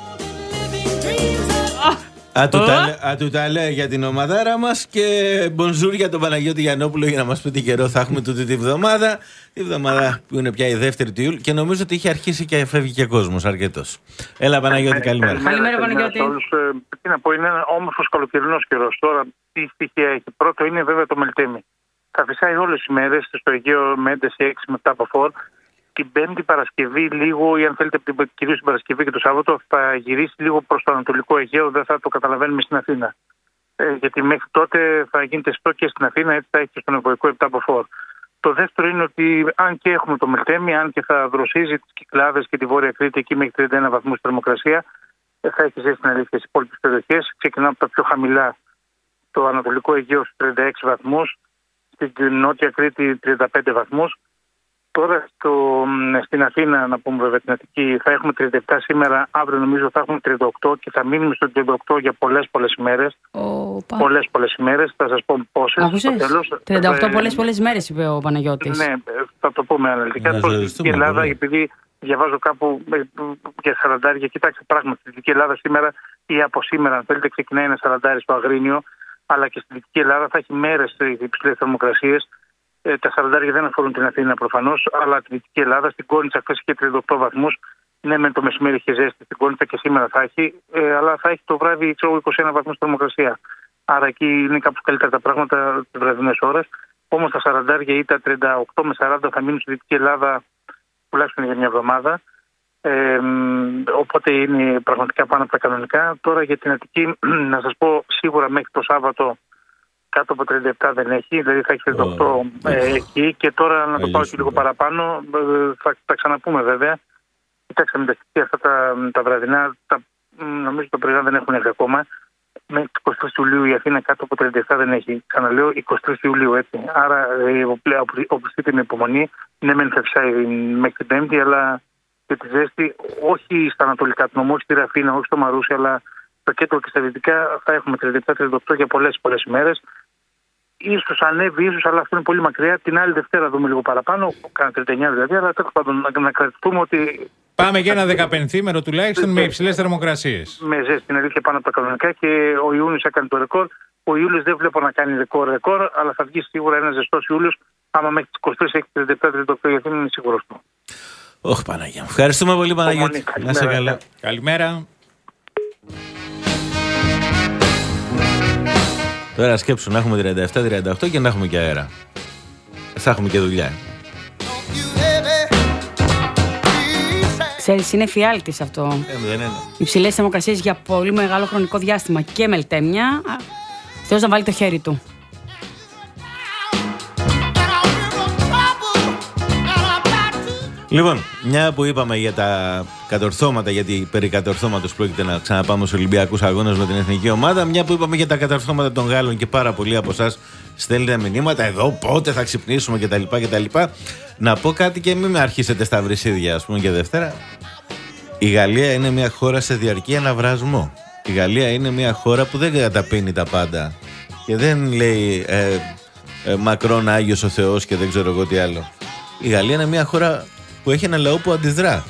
Ατου τα λέει για την ομαδάρα μας και μπονζούρ για τον Παναγιώτη Γιαννόπουλο για να μας πει τι καιρό θα έχουμε τούτη τη βδομάδα. Τη βδομάδα που είναι πια η δεύτερη του Ιούλη και νομίζω ότι είχε αρχίσει και φεύγει και κόσμος αρκετός. Έλα Παναγιώτη, καλημέρα. Καλημέρα, Παναγιώτη. Τι να πω, είναι ένα όμορφος καλοκαιρινός καιρός. Τώρα τι στοιχεία έχει? Πρώτο είναι βέβαια το Μελτέμι. Θα φυσάει όλες τις μέρες στο Αιγαίο με ένταση έξι με επτά από φορ. Την Πέμπτη Παρασκευή, λίγο, ή αν θέλετε, κυρίως την Παρασκευή και το Σάββατο, θα γυρίσει λίγο προς το Ανατολικό Αιγαίο. Δεν θα το καταλαβαίνουμε στην Αθήνα. Ε, γιατί μέχρι τότε θα γίνεται στό και στην Αθήνα, έτσι θα έχει και στον Ευρωϊκό επτά από φορ. Το δεύτερο είναι ότι αν και έχουμε το Μελτέμι, αν και θα δροσίζει τις Κυκλάδες και τη Βόρεια Κρήτη εκεί μέχρι τριάντα ένα βαθμούς θερμοκρασία, ε, θα έχει ζέστη στην αλήθεια στις υπόλοιπες περιοχές. Ξεκινάμε από τα πιο χαμηλά, το Ανατολικό Αιγαίο στους τριάντα έξι βαθμούς, στην Νότια Κρήτη τριάντα πέντε βαθμούς. Τώρα στο, στην Αθήνα, να πούμε βέβαια την Αττική, θα έχουμε τριάντα επτά σήμερα, αύριο νομίζω θα έχουμε τριάντα οκτώ και θα μείνουμε στο τριάντα οκτώ για πολλές πολλές ημέρες. Οπα. Πολλές πολλές ημέρες, θα σας πω πόσες. Άκουσες? Τέλος, τριάντα οκτώ ε, πολλές πολλές μέρες είπε ο Παναγιώτης. Ναι, θα το πούμε αναλυτικά. Να Τώρα στη ζοριστούμε, Δυτική Ελλάδα, βέβαια. επειδή διαβάζω κάπου ε, για σαραντάρια, κοιτάξτε πράγματι, στη Δυτική Ελλάδα σήμερα ή από σήμερα, αν θέλετε, ξεκινάει ένα σαραντάρι στο Αγρίνιο, αλλά και στη Δυτική Ελλάδα θα έχει μέρες υψηλές θερμοκρασίες. Ε, τα σαραντάρια δεν αφορούν την Αθήνα προφανώς, αλλά τη Δυτική Ελλάδα, στην Κόνιτσα χθες είχε τριάντα οκτώ βαθμούς. Ναι, με το μεσημέρι είχε ζέστη στην Κόνιτσα και σήμερα θα έχει, ε, αλλά θα έχει το βράδυ ξέρω, είκοσι ένα βαθμούς θερμοκρασία. Άρα εκεί είναι κάπως καλύτερα τα πράγματα τις βραδινές ώρες. Όμως τα σαραντάρια ή τα τριάντα οκτώ με σαράντα θα μείνουν στη Δυτική Ελλάδα τουλάχιστον για μια εβδομάδα. Ε, οπότε είναι πραγματικά πάνω από τα κανονικά. Τώρα για την Αττική, να σας πω σίγουρα μέχρι το Σάββατο κάτω από τριάντα επτά δεν έχει, δηλαδή θα έχει τριάντα οκτώ oh. ε, εκεί. Και τώρα να το πάω και λίγο παραπάνω, ε, θα τα ξαναπούμε βέβαια. Κοιτάξτε, με τα στοιχεία αυτά τα, τα βραδινά, τα, νομίζω το πρωινά δεν έχουν έρθει ακόμα. Με εικοστή τρίτη Ιουλίου η Αθήνα κάτω από τριάντα επτά δεν έχει. Ξαναλέω εικοστή τρίτη Ιουλίου έτσι. Άρα ε, οπωσδήποτε με υπομονή. Ναι, μεν θα φυσάει μέχρι την Πέμπτη, αλλά και τη ζέστη, όχι στα ανατολικά του νομού, όχι στη Ραφίνα, όχι στο Μαρούσι, αλλά στο κέντρο και στα δυτικά θα έχουμε τριάντα επτά τριάντα οκτώ για πολλές πολλές ημέρες. Ίσως ανέβει, ίσως, αλλά αυτό είναι πολύ μακριά. Την άλλη Δευτέρα δούμε λίγο παραπάνω, κάνα τριάντα εννιά δηλαδή, αλλά τέλος πάντων να, να κρατηθούμε ότι Πάμε για ένα δεκαπενθήμερο τουλάχιστον με υψηλές θερμοκρασίες. Με ζέστη, είναι αλήθεια, πάνω από τα κανονικά και ο Ιούνιος έκανε το ρεκόρ. Ο Ιούλιος δεν βλέπω να κάνει ρεκόρ, ρεκόρ, αλλά θα βγει σίγουρα ένα ζεστός Ιούλιος. Άμα μέχρι τις είκοσι τρεις έχει τριάντα επτά τριάντα οκτώ για Αθήνα, είναι σίγουρος του. Όχι, Παναγία μου. Ευχαριστούμε πολύ, Παναγιώτη. Να είσαι καλά. Καλημέρα. Τώρα σκέψου να έχουμε τριάντα επτά τριάντα οκτώ και να έχουμε και αέρα. Θα έχουμε και δουλειά. Ξέρεις, είναι φιάλτης αυτό. Ε, δεν είναι. Υψηλές θερμοκρασίες για πολύ μεγάλο χρονικό διάστημα και μελτέμια. Θεός να βάλει το χέρι του. Λοιπόν, μια που είπαμε για τα κατορθώματα, γιατί περί κατορθώματος πρόκειται να ξαναπάμε στους Ολυμπιακούς Αγώνες με την εθνική ομάδα, μια που είπαμε για τα κατορθώματα των Γάλλων και πάρα πολλοί από εσάς στέλνετε μηνύματα εδώ, πότε θα ξυπνήσουμε κτλ. κτλ. Να πω κάτι και μην με αρχίσετε στα βρυσίδια, ας πούμε, και Δευτέρα. Η Γαλλία είναι μια χώρα σε διαρκή αναβρασμό. Η Γαλλία είναι μια χώρα που δεν καταπίνει τα πάντα και δεν λέει ε, ε, Μακρόν Άγιος ο Θεός και δεν ξέρω εγώ τι άλλο. Η Γαλλία είναι μια χώρα που έχει ένα λαό που αντιδρά.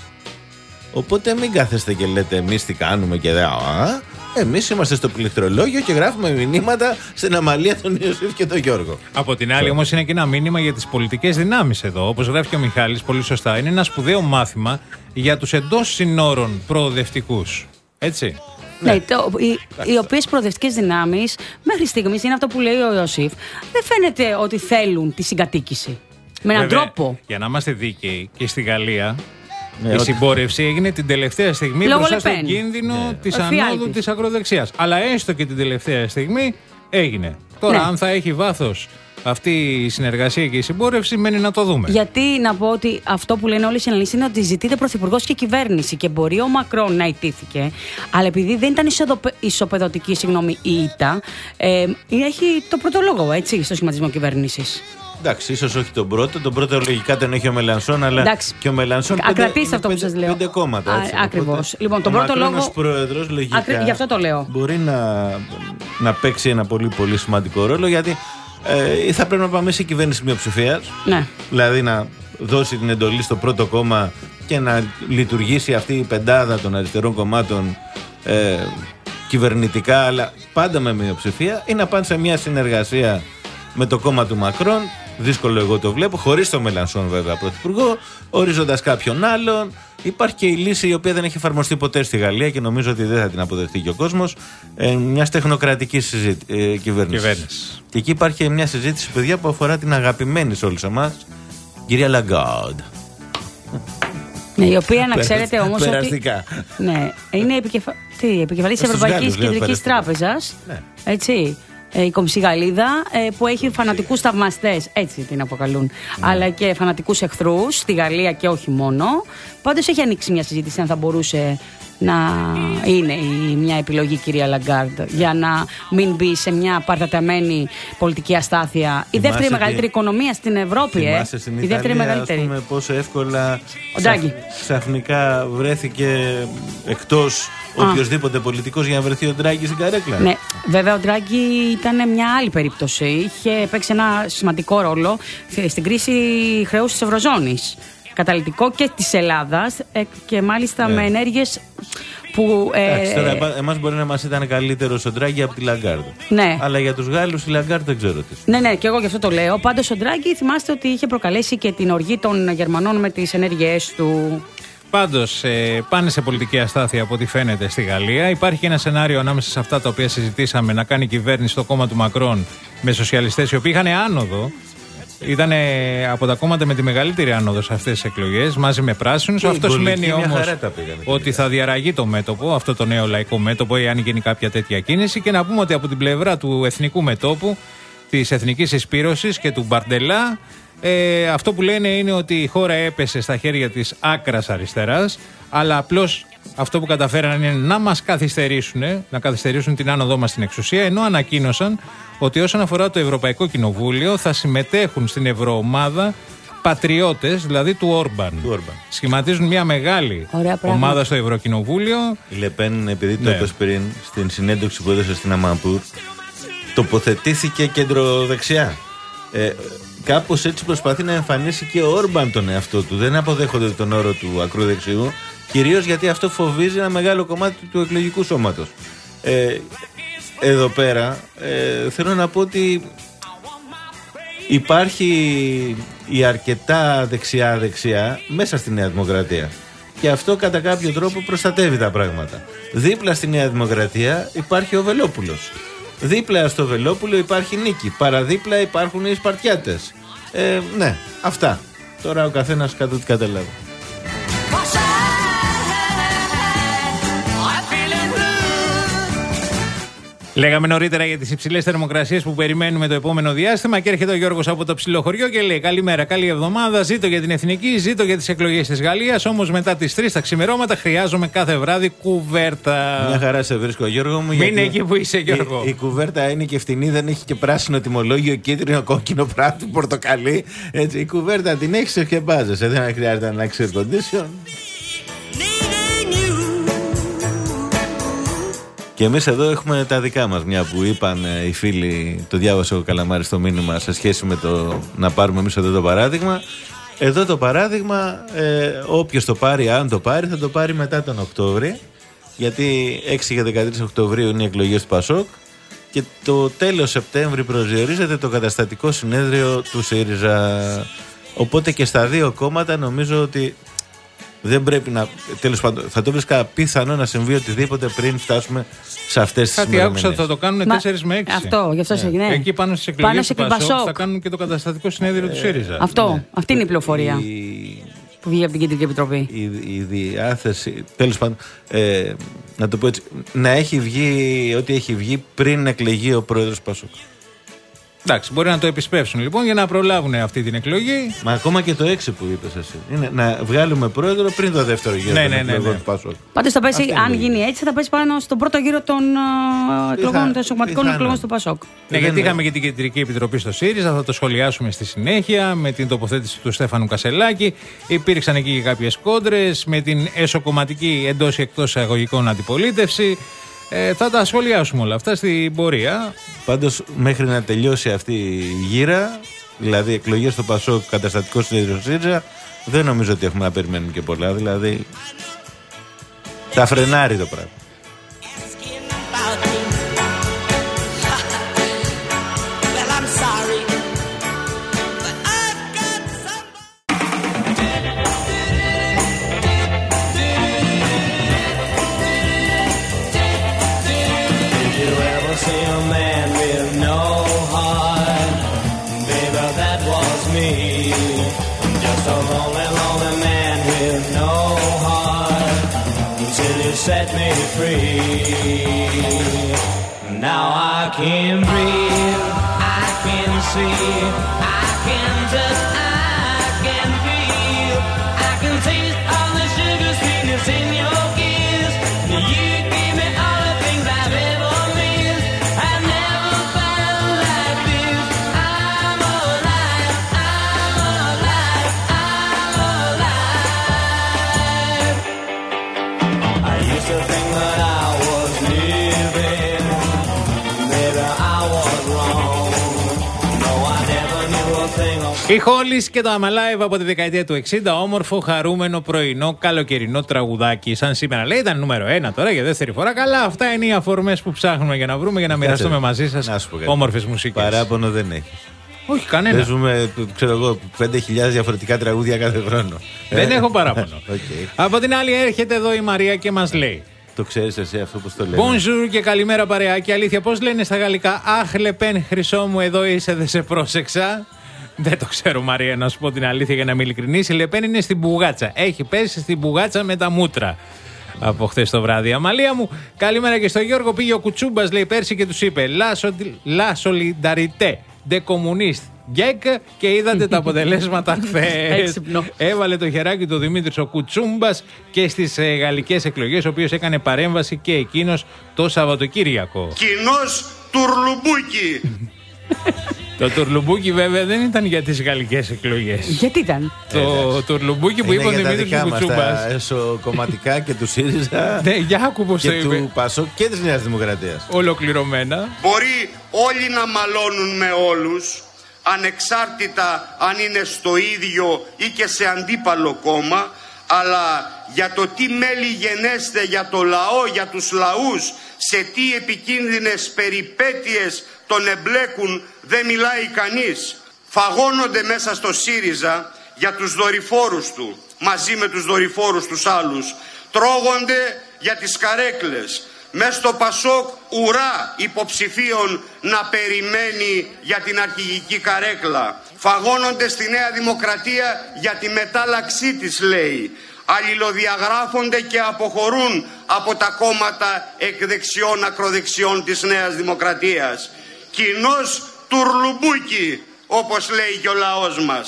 Οπότε μην κάθεστε και λέτε εμείς τι κάνουμε και δεν. Εμείς είμαστε στο πληκτρολόγιο και γράφουμε μηνύματα στην Αμαλία, τον Ιωσήφ και τον Γιώργο. Από την άλλη, όμως, είναι και ένα μήνυμα για τις πολιτικές δυνάμεις εδώ. Όπως γράφει και ο Μιχάλης, πολύ σωστά. Είναι ένα σπουδαίο μάθημα για τους εντός συνόρων προοδευτικούς. Έτσι. Ναι, ναι το, οι, οι οποίες προοδευτικές δυνάμεις μέχρι στιγμής είναι αυτό που λέει ο Ιωσήφ. Δεν φαίνεται ότι θέλουν τη συγκατοίκηση. Με έναν Βέβαια, τρόπο. Για να είμαστε δίκαιοι, και στη Γαλλία ναι, η συμπόρευση έγινε την τελευταία στιγμή Λόγω μπροστά Λεπέν. στον κίνδυνο ναι. της ανόδου της ακροδεξιάς. Αλλά έστω και την τελευταία στιγμή έγινε. Τώρα, ναι. αν θα έχει βάθος αυτή η συνεργασία και η συμπόρευση, μένει να το δούμε. Γιατί να πω ότι αυτό που λένε όλοι οι συναναλύσεις είναι ότι ζητείται πρωθυπουργός και κυβέρνηση και μπορεί ο Μακρόν να ιτήθηκε, αλλά επειδή δεν ήταν ισοδοπε... ισοπεδωτική συγγνώμη, η ήττα, ε, έχει το πρώτο λόγο έτσι, στο σχηματισμό κυβέρνησης. Εντάξει, ίσως όχι τον πρώτο. Τον πρώτο λογικά τον έχει ο Μελανσόν, αλλά εντάξει, και ο Μελανσόν ακρατήστε αυτό που σας λέω. Πέντε κόμματα. Έτσι, ακριβώς. Λοιπόν, τον πρώτο λόγο. Ως πρόεδρος, λογικά. Ακρι... Γι' αυτό το λέω. Μπορεί να, να παίξει ένα πολύ πολύ σημαντικό ρόλο, γιατί ε, θα πρέπει να πάμε σε κυβέρνηση μειοψηφίας. Ναι. Δηλαδή να δώσει την εντολή στο πρώτο κόμμα και να λειτουργήσει αυτή η πεντάδα των αριστερών κομμάτων ε, κυβερνητικά, αλλά πάντα με μειοψηφία, ή να πάνε σε μια συνεργασία με το κόμμα του Μακρόν. Δύσκολο εγώ το βλέπω, χωρίς το Μελανσόν βέβαια πρωθυπουργό, ορίζοντας κάποιον άλλον. Υπάρχει και η λύση η οποία δεν έχει εφαρμοστεί ποτέ στη Γαλλία και νομίζω ότι δεν θα την αποδεχτεί και ο κόσμος, ε, μιας τεχνοκρατικής συζήτη, ε, κυβέρνησης. Και εκεί υπάρχει μια συζήτηση, παιδιά, που αφορά την αγαπημένη σε όλους εμάς, κυρία Λαγκάρντ. Ναι, η οποία να ξέρετε όμως ότι. Περαστικά. Ναι, είναι επικεφα... Τι, επικεφαλής της Ευρωπαϊκής Κεντρικής Τράπεζας. Ναι. Έτσι. Η Κομψηγαλίδα, που έχει φανατικούς θαυμαστές, έτσι την αποκαλούν, mm. αλλά και φανατικούς εχθρούς στη Γαλλία και όχι μόνο. Πάντως έχει ανοίξει μια συζήτηση αν θα μπορούσε να είναι η, μια επιλογή, κυρία Λαγκάρντ, για να μην μπει σε μια παρατεταμένη πολιτική αστάθεια. Η δεύτερη μεγαλύτερη οικονομία στην Ευρώπη, ε. Στην η Ιταλία, δεύτερη μεγαλύτερη. Ας πούμε, πόσο εύκολα ξαφνικά βρέθηκε εκτός οποιοσδήποτε πολιτικός για να βρεθεί ο Ντράγκη στην καρέκλα. Ναι, βέβαια ο Ντράγκη ήταν μια άλλη περίπτωση. Είχε παίξει ένα σημαντικό ρόλο στην κρίση χρέους της Ευρωζώνης. Καταλυτικό και της Ελλάδας και μάλιστα ναι. με ενέργειες που. Εντάξει, ε, τώρα εμάς μπορεί να μας ήταν καλύτερος ο Ντράγκη από τη Λαγκάρντ. Ναι. Αλλά για τους Γάλλους η Λαγκάρντ δεν ξέρω τι. Ναι, ναι, και εγώ γι' αυτό το λέω. Πάντως ο Ντράγκη θυμάστε ότι είχε προκαλέσει και την οργή των Γερμανών με τις ενέργειές του. Πάντως, ε, πάνε σε πολιτική αστάθεια από ό,τι φαίνεται στη Γαλλία. Υπάρχει και ένα σενάριο ανάμεσα σε αυτά τα οποία συζητήσαμε να κάνει κυβέρνηση στο κόμμα του Μακρόν με σοσιαλιστές οι οποίοι είχαν άνοδο. Ήταν από τα κόμματα με τη μεγαλύτερη άνοδο σε αυτές τις εκλογές, μαζί με πράσινους. Αυτό σημαίνει όμως ότι θα διαραγεί το μέτωπο, αυτό το νέο λαϊκό μέτωπο, ή αν γίνει κάποια τέτοια κίνηση. Και να πούμε ότι από την πλευρά του εθνικού μετώπου, της εθνικής εισπύρωσης και του Μπαρντελά, ε, αυτό που λένε είναι ότι η χώρα έπεσε στα χέρια της άκρας αριστεράς, αλλά απλώς αυτό που καταφέραν είναι να μας καθυστερήσουν, να καθυστερήσουν την άνοδό μας στην εξουσία, ενώ ανακοίνωσαν ότι όσον αφορά το Ευρωπαϊκό Κοινοβούλιο θα συμμετέχουν στην Ευρωομάδα πατριώτες, δηλαδή του Όρμπαν. Σχηματίζουν μια μεγάλη ομάδα στο Ευρωκοινοβούλιο. Η Λεπέν, επειδή το είπες πριν, στην συνέντευξη που έδωσε στην Αμαπούρ, τοποθετήθηκε κεντροδεξιά. Ε, κάπως έτσι προσπαθεί να εμφανίσει και ο Όρμπαν τον εαυτό του. Δεν αποδέχονται τον όρο του ακροδεξιού Κυρίως γιατί αυτό φοβίζει ένα μεγάλο κομμάτι του εκλογικού σώματος. Ε, εδώ πέρα ε, θέλω να πω ότι υπάρχει η αρκετά δεξιά-δεξιά μέσα στη Νέα Δημοκρατία. Και αυτό κατά κάποιο τρόπο προστατεύει τα πράγματα. Δίπλα στη Νέα Δημοκρατία υπάρχει ο Βελόπουλος. Δίπλα στο Βελόπουλο υπάρχει Νίκη. Παραδίπλα υπάρχουν οι Σπαρτιάτες. Ε, ναι, αυτά. Τώρα ο καθένας κάτω τι καταλάβει. Λέγαμε νωρίτερα για τις υψηλές θερμοκρασίες που περιμένουμε το επόμενο διάστημα και έρχεται ο Γιώργος από το ψηλό χωριό και λέει: καλημέρα, καλή εβδομάδα. Ζήτω για την εθνική, ζήτω για τις εκλογές της Γαλλίας. Όμως μετά τις τρεις τα ξημερώματα χρειάζομαι κάθε βράδυ κουβέρτα. Μια χαρά σε βρίσκω, Γιώργο μου. Μην είναι εκεί που είσαι, Γιώργο. Η, η κουβέρτα είναι και φτηνή, δεν έχει και πράσινο τιμολόγιο, κίτρινο, κόκκινο, πράσινο, πορτοκαλί. Έτσι, η κουβέρτα την έχει και μπάζεσαι. Δεν χρειάζεται να αλλάξει air condition. Και εμείς εδώ έχουμε τα δικά μας, μια που είπαν οι φίλοι, το διάβασε ο Καλαμάρης στο μήνυμα σε σχέση με το να πάρουμε εμείς εδώ το παράδειγμα. Εδώ το παράδειγμα, ε, όποιος το πάρει, αν το πάρει, θα το πάρει μετά τον Οκτώβρη, γιατί έξι και δεκατρείς Οκτωβρίου είναι οι εκλογές του Πασόκ και το τέλος Σεπτέμβρη προσδιορίζεται το καταστατικό συνέδριο του ΣΥΡΙΖΑ. Οπότε και στα δύο κόμματα νομίζω ότι δεν πρέπει να. Τέλος πάντων, θα το βρίσκα πιθανό να συμβεί οτιδήποτε πριν φτάσουμε σε αυτές τις ημερομηνίες. Κάτι άκουσα ότι θα το κάνουν τέσσερα με έξι. Αυτό, γι' αυτό έγινε. Εκεί πάνω στις εκλογές του Πασόκ θα κάνουν και το καταστατικό συνέδριο του ΣΥΡΙΖΑ. Αυτό, ναι. Αυτή είναι η πληροφορία Η... που βγήκε από την Κεντρική Επιτροπή. Η, η διάθεση, τέλος πάντων, ε, να το πω έτσι, να έχει βγει ό,τι έχει βγει πριν εκλεγεί ο πρόεδρος Πασόκ. Εντάξει, μπορεί να το επισπεύσουν λοιπόν για να προλάβουν αυτή την εκλογή. Μα ακόμα και το έξι που είπες εσύ. Είναι να βγάλουμε πρόεδρο πριν το δεύτερο γύρο ναι, των ναι, ναι, εκλογών ναι. του Πασόκ. Πάντως θα πέσει, αν γίνει έτσι, θα πέσει πάνω στον πρώτο γύρο των uh, εκλογών, των σωματικών εκλογών του Πασόκ. Ναι, γιατί είχαμε και την Κεντρική Επιτροπή στο ΣΥΡΙΖΑ, θα το σχολιάσουμε στη συνέχεια με την τοποθέτηση του Στέφανου Κασελάκη. Υπήρξαν εκεί και κάποιες κόντρες με την εσωκομματική εντός ή εκτός εισαγωγικών αντιπολίτευση. Ε, θα τα σχολιάσουμε όλα αυτά στην πορεία. Πάντως, μέχρι να τελειώσει αυτή η γύρα, δηλαδή εκλογές στο Πασόκ, καταστατικό συνέδριο ΣΥΡΙΖΑ, δεν νομίζω ότι έχουμε να περιμένουμε και πολλά. Δηλαδή, θα φρενάρει το πράγμα. Set me free. Now I can breathe, I can see, I can touch, I can feel, I can taste all the sugar sweetness in your kiss. You give me all the things I've ever missed. I've never felt like this. I'm alive, I'm alive, I'm alive. I used to think that I was living, maybe I was wrong. No, I never knew a thing of... Η Χόλις και το Αμαλάιβ από τη δεκαετία του εξήντα, όμορφο, χαρούμενο, πρωινό, καλοκαιρινό τραγουδάκι. Σαν σήμερα λέει, ήταν νούμερο ένα τώρα για δεύτερη φορά. Καλά, αυτά είναι οι αφορμές που ψάχνουμε για να βρούμε, για να μοιραστούμε μαζί σας όμορφες μουσικές. Παράπονο δεν έχει. Όχι, κανένα. Παίζουμε, ξέρω εγώ, πέντε χιλιάδες διαφορετικά τραγούδια κάθε χρόνο. Δεν έχω παράπονο. Okay. Από την άλλη, έρχεται εδώ η Μαρία και μας λέει: το ξέρεις εσύ αυτό που το λένε. Bonjour και καλημέρα παρεάκι. Αλήθεια, πώς λένε στα γαλλικά? Αχ, Λεπέν, χρυσό μου, εδώ είσαι, δεν σε πρόσεξα. Δεν το ξέρω, Μαρία, να σου πω την αλήθεια για να είμαι ειλικρινής. Η Λεπέν είναι στην μπουγάτσα. Έχει πέσει στην μπουγάτσα με τα μούτρα. Από χθες το βράδυ. Αμαλία μου, καλημέρα και στο Γιώργο. Πήγε ο Κουτσούμπας, λέει, πέρσι και τους είπε La solidarité des communistes. Γκέκ, και είδατε τα αποτελέσματα χθες. Έβαλε το χεράκι του Δημήτρης ο Κουτσούμπας και στις ε, γαλλικές εκλογές, ο οποίος έκανε παρέμβαση και εκείνος το Σαββατοκύριακο. Κοινός τουρλουμπούκι. Το τουρλουμπούκι βέβαια δεν ήταν για τις γαλλικές εκλογές. Γιατί ήταν? Το ε, τουρλουμπούκι που είπε ο Δημήτρης ο Κουτσούμπας. Τα εσωκομματικά και του ΣΥΡΙΖΑ. Ναι, για άκου πώς και το είπε. Του Πασόκ και της Νέας Δημοκρατίας. Ολοκληρωμένα. Μπορεί όλοι να μαλώνουν με όλους, ανεξάρτητα αν είναι στο ίδιο ή και σε αντίπαλο κόμμα, αλλά για το τι μέλη γενέστε για το λαό, για τους λαούς, σε τι επικίνδυνες περιπέτειες τον εμπλέκουν, δεν μιλάει κανείς. Φαγώνονται μέσα στο ΣΥΡΙΖΑ για τους δορυφόρους του, μαζί με τους δορυφόρους τους άλλους. Τρώγονται για τις καρέκλες. Μες στο ΠΑΣΟΚ ουρά υποψηφίων να περιμένει για την αρχηγική καρέκλα. Φαγώνονται στη Νέα Δημοκρατία για τη μετάλλαξή της, λέει. Αλληλοδιαγράφονται και αποχωρούν από τα κόμματα εκδεξιών ακροδεξιών της Νέας Δημοκρατίας. Κοινός τουρλουμπούκι, όπως λέει και ο λαός μας.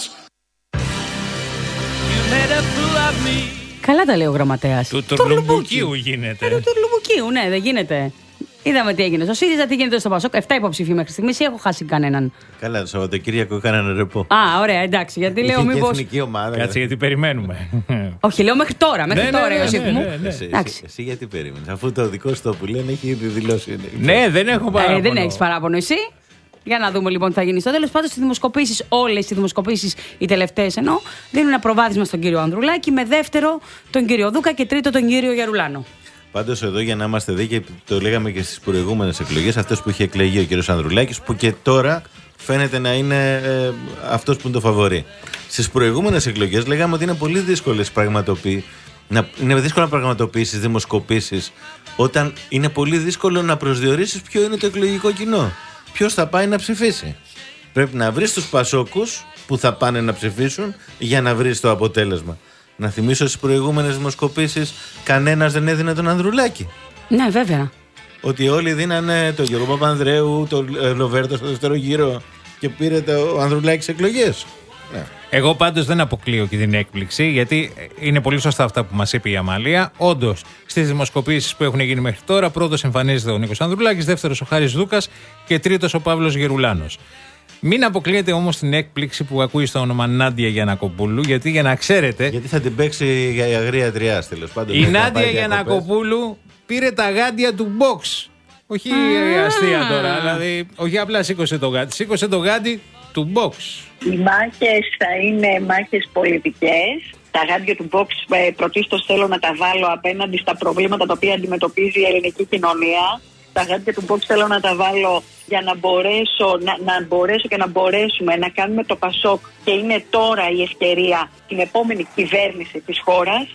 Καλά τα λέει ο γραμματέας. Του τουρλουμπουκίου γίνεται. Ε, του τουρλουμπουκίου, ναι, δεν γίνεται. Είδαμε τι έγινε στο ΣΥΡΙΖΑ, τι γίνεται στο ΠΑΣΟΚ. Εφτά υποψήφοι μέχρι στιγμής, έχω χάσει κανέναν. Καλά, το Σαββατοκύριακο κάνανε ρεπό. Α, ωραία, εντάξει. Γιατί λέω μήπως. Εθνική ομάδα. Κάτσε, γιατί περιμένουμε. Όχι, λέω μέχρι τώρα. Μέχρι Ναι, τώρα, ναι, ναι, Ιωσήφ ναι, μου. ναι, ναι. Εσύ, εσύ, εσύ γιατί περίμενες, αφού το δικό σου το που λένε έχει ήδη δηλώσει. Ναι, δεν έχω παράπονο. Ε, δεν έχεις παράπονο εσύ. Για να δούμε λοιπόν τι θα γίνει στο τέλος. Πάντως, οι δημοσκοπήσεις, όλες οι δημοσκοπήσεις, οι τελευταίες εννοώ, δίνουν ένα προβάδισμα στον κύριο Ανδρουλάκη, με δεύτερο τον κύριο Δούκα και τρίτο τον κύριο Γερουλάνο. Πάντως εδώ, για να είμαστε δίκαιοι, το λέγαμε και στις προηγούμενες εκλογές, αυτές που είχε εκλεγεί ο κύριος Ανδρουλάκης, που και τώρα φαίνεται να είναι ε, αυτός που είναι το φαβορί. Στις προηγούμενες εκλογές λέγαμε ότι είναι πολύ δύσκολες πραγματοποιήσεις. Να, είναι δύσκολο να πραγματοποιήσεις δημοσκοπήσεις όταν είναι πολύ δύσκολο να προσδιορίσεις ποιο είναι το εκλογικό κοινό. Ποιος θα πάει να ψηφίσει. Πρέπει να βρεις τους πασόκους που θα πάνε να ψηφίσουν για να βρεις το αποτέλεσμα. Να θυμίσω στις προηγούμενες δημοσκοπήσεις κανένας δεν έδινε τον Ανδρουλάκη. Ναι, βέβαια. Ότι όλοι δίνανε τον Γιώργο Παπανδρέου, τον Λοβέρτο στο δεύτερο γύρο και πήρε το Ανδρουλάκη εκλογές. Ναι. Εγώ πάντως δεν αποκλείω και την έκπληξη, γιατί είναι πολύ σωστά αυτά που μας είπε η Αμαλία. Όντως, στις δημοσκοπήσεις που έχουν γίνει μέχρι τώρα, πρώτος εμφανίζεται ο Νίκος Ανδρουλάκης, δεύτερος ο Χάρης Δούκας και τρίτος ο Παύλος Γερουλάνος. Μην αποκλείετε όμως την έκπληξη που ακούει στο όνομα Νάντια Γιαννακοπούλου, γιατί για να ξέρετε. Γιατί θα την παίξει για η αγρία τριάς, τέλος πάντων. Η Νάντια Γιαννακοπούλου πήρε τα γάντια του box. Όχι αστεία τώρα, δηλαδή, όχι απλά σήκωσε το γάντι, σήκωσε το γάντι του box. Οι μάχες θα είναι μάχες πολιτικές. Τα γάντια του box ε, πρωτίστως θέλω να τα βάλω απέναντι στα προβλήματα τα οποία αντιμετωπίζει η ελληνική κοινωνία. Τα γάντια του box θέλω να τα βάλω για να μπορέσω, να, να μπορέσω και να μπορέσουμε να κάνουμε το ΠΑΣΟΚ, και είναι τώρα η ευκαιρία, την επόμενη κυβέρνηση της χώρας.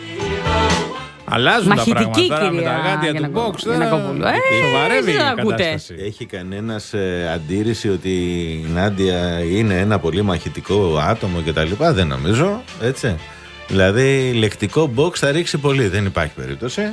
Αλλάζουν μαχητική, τα πράγματα κυρία, με τα γάντια του box. Ε, σοβαρεύει η ακούτε. κατάσταση. Έχει κανένας ε, αντίρρηση ότι η Νάντια είναι ένα πολύ μαχητικό άτομο κτλ? Δεν νομίζω, έτσι. Δηλαδή λεκτικό box θα ρίξει πολύ, δεν υπάρχει περίπτωση.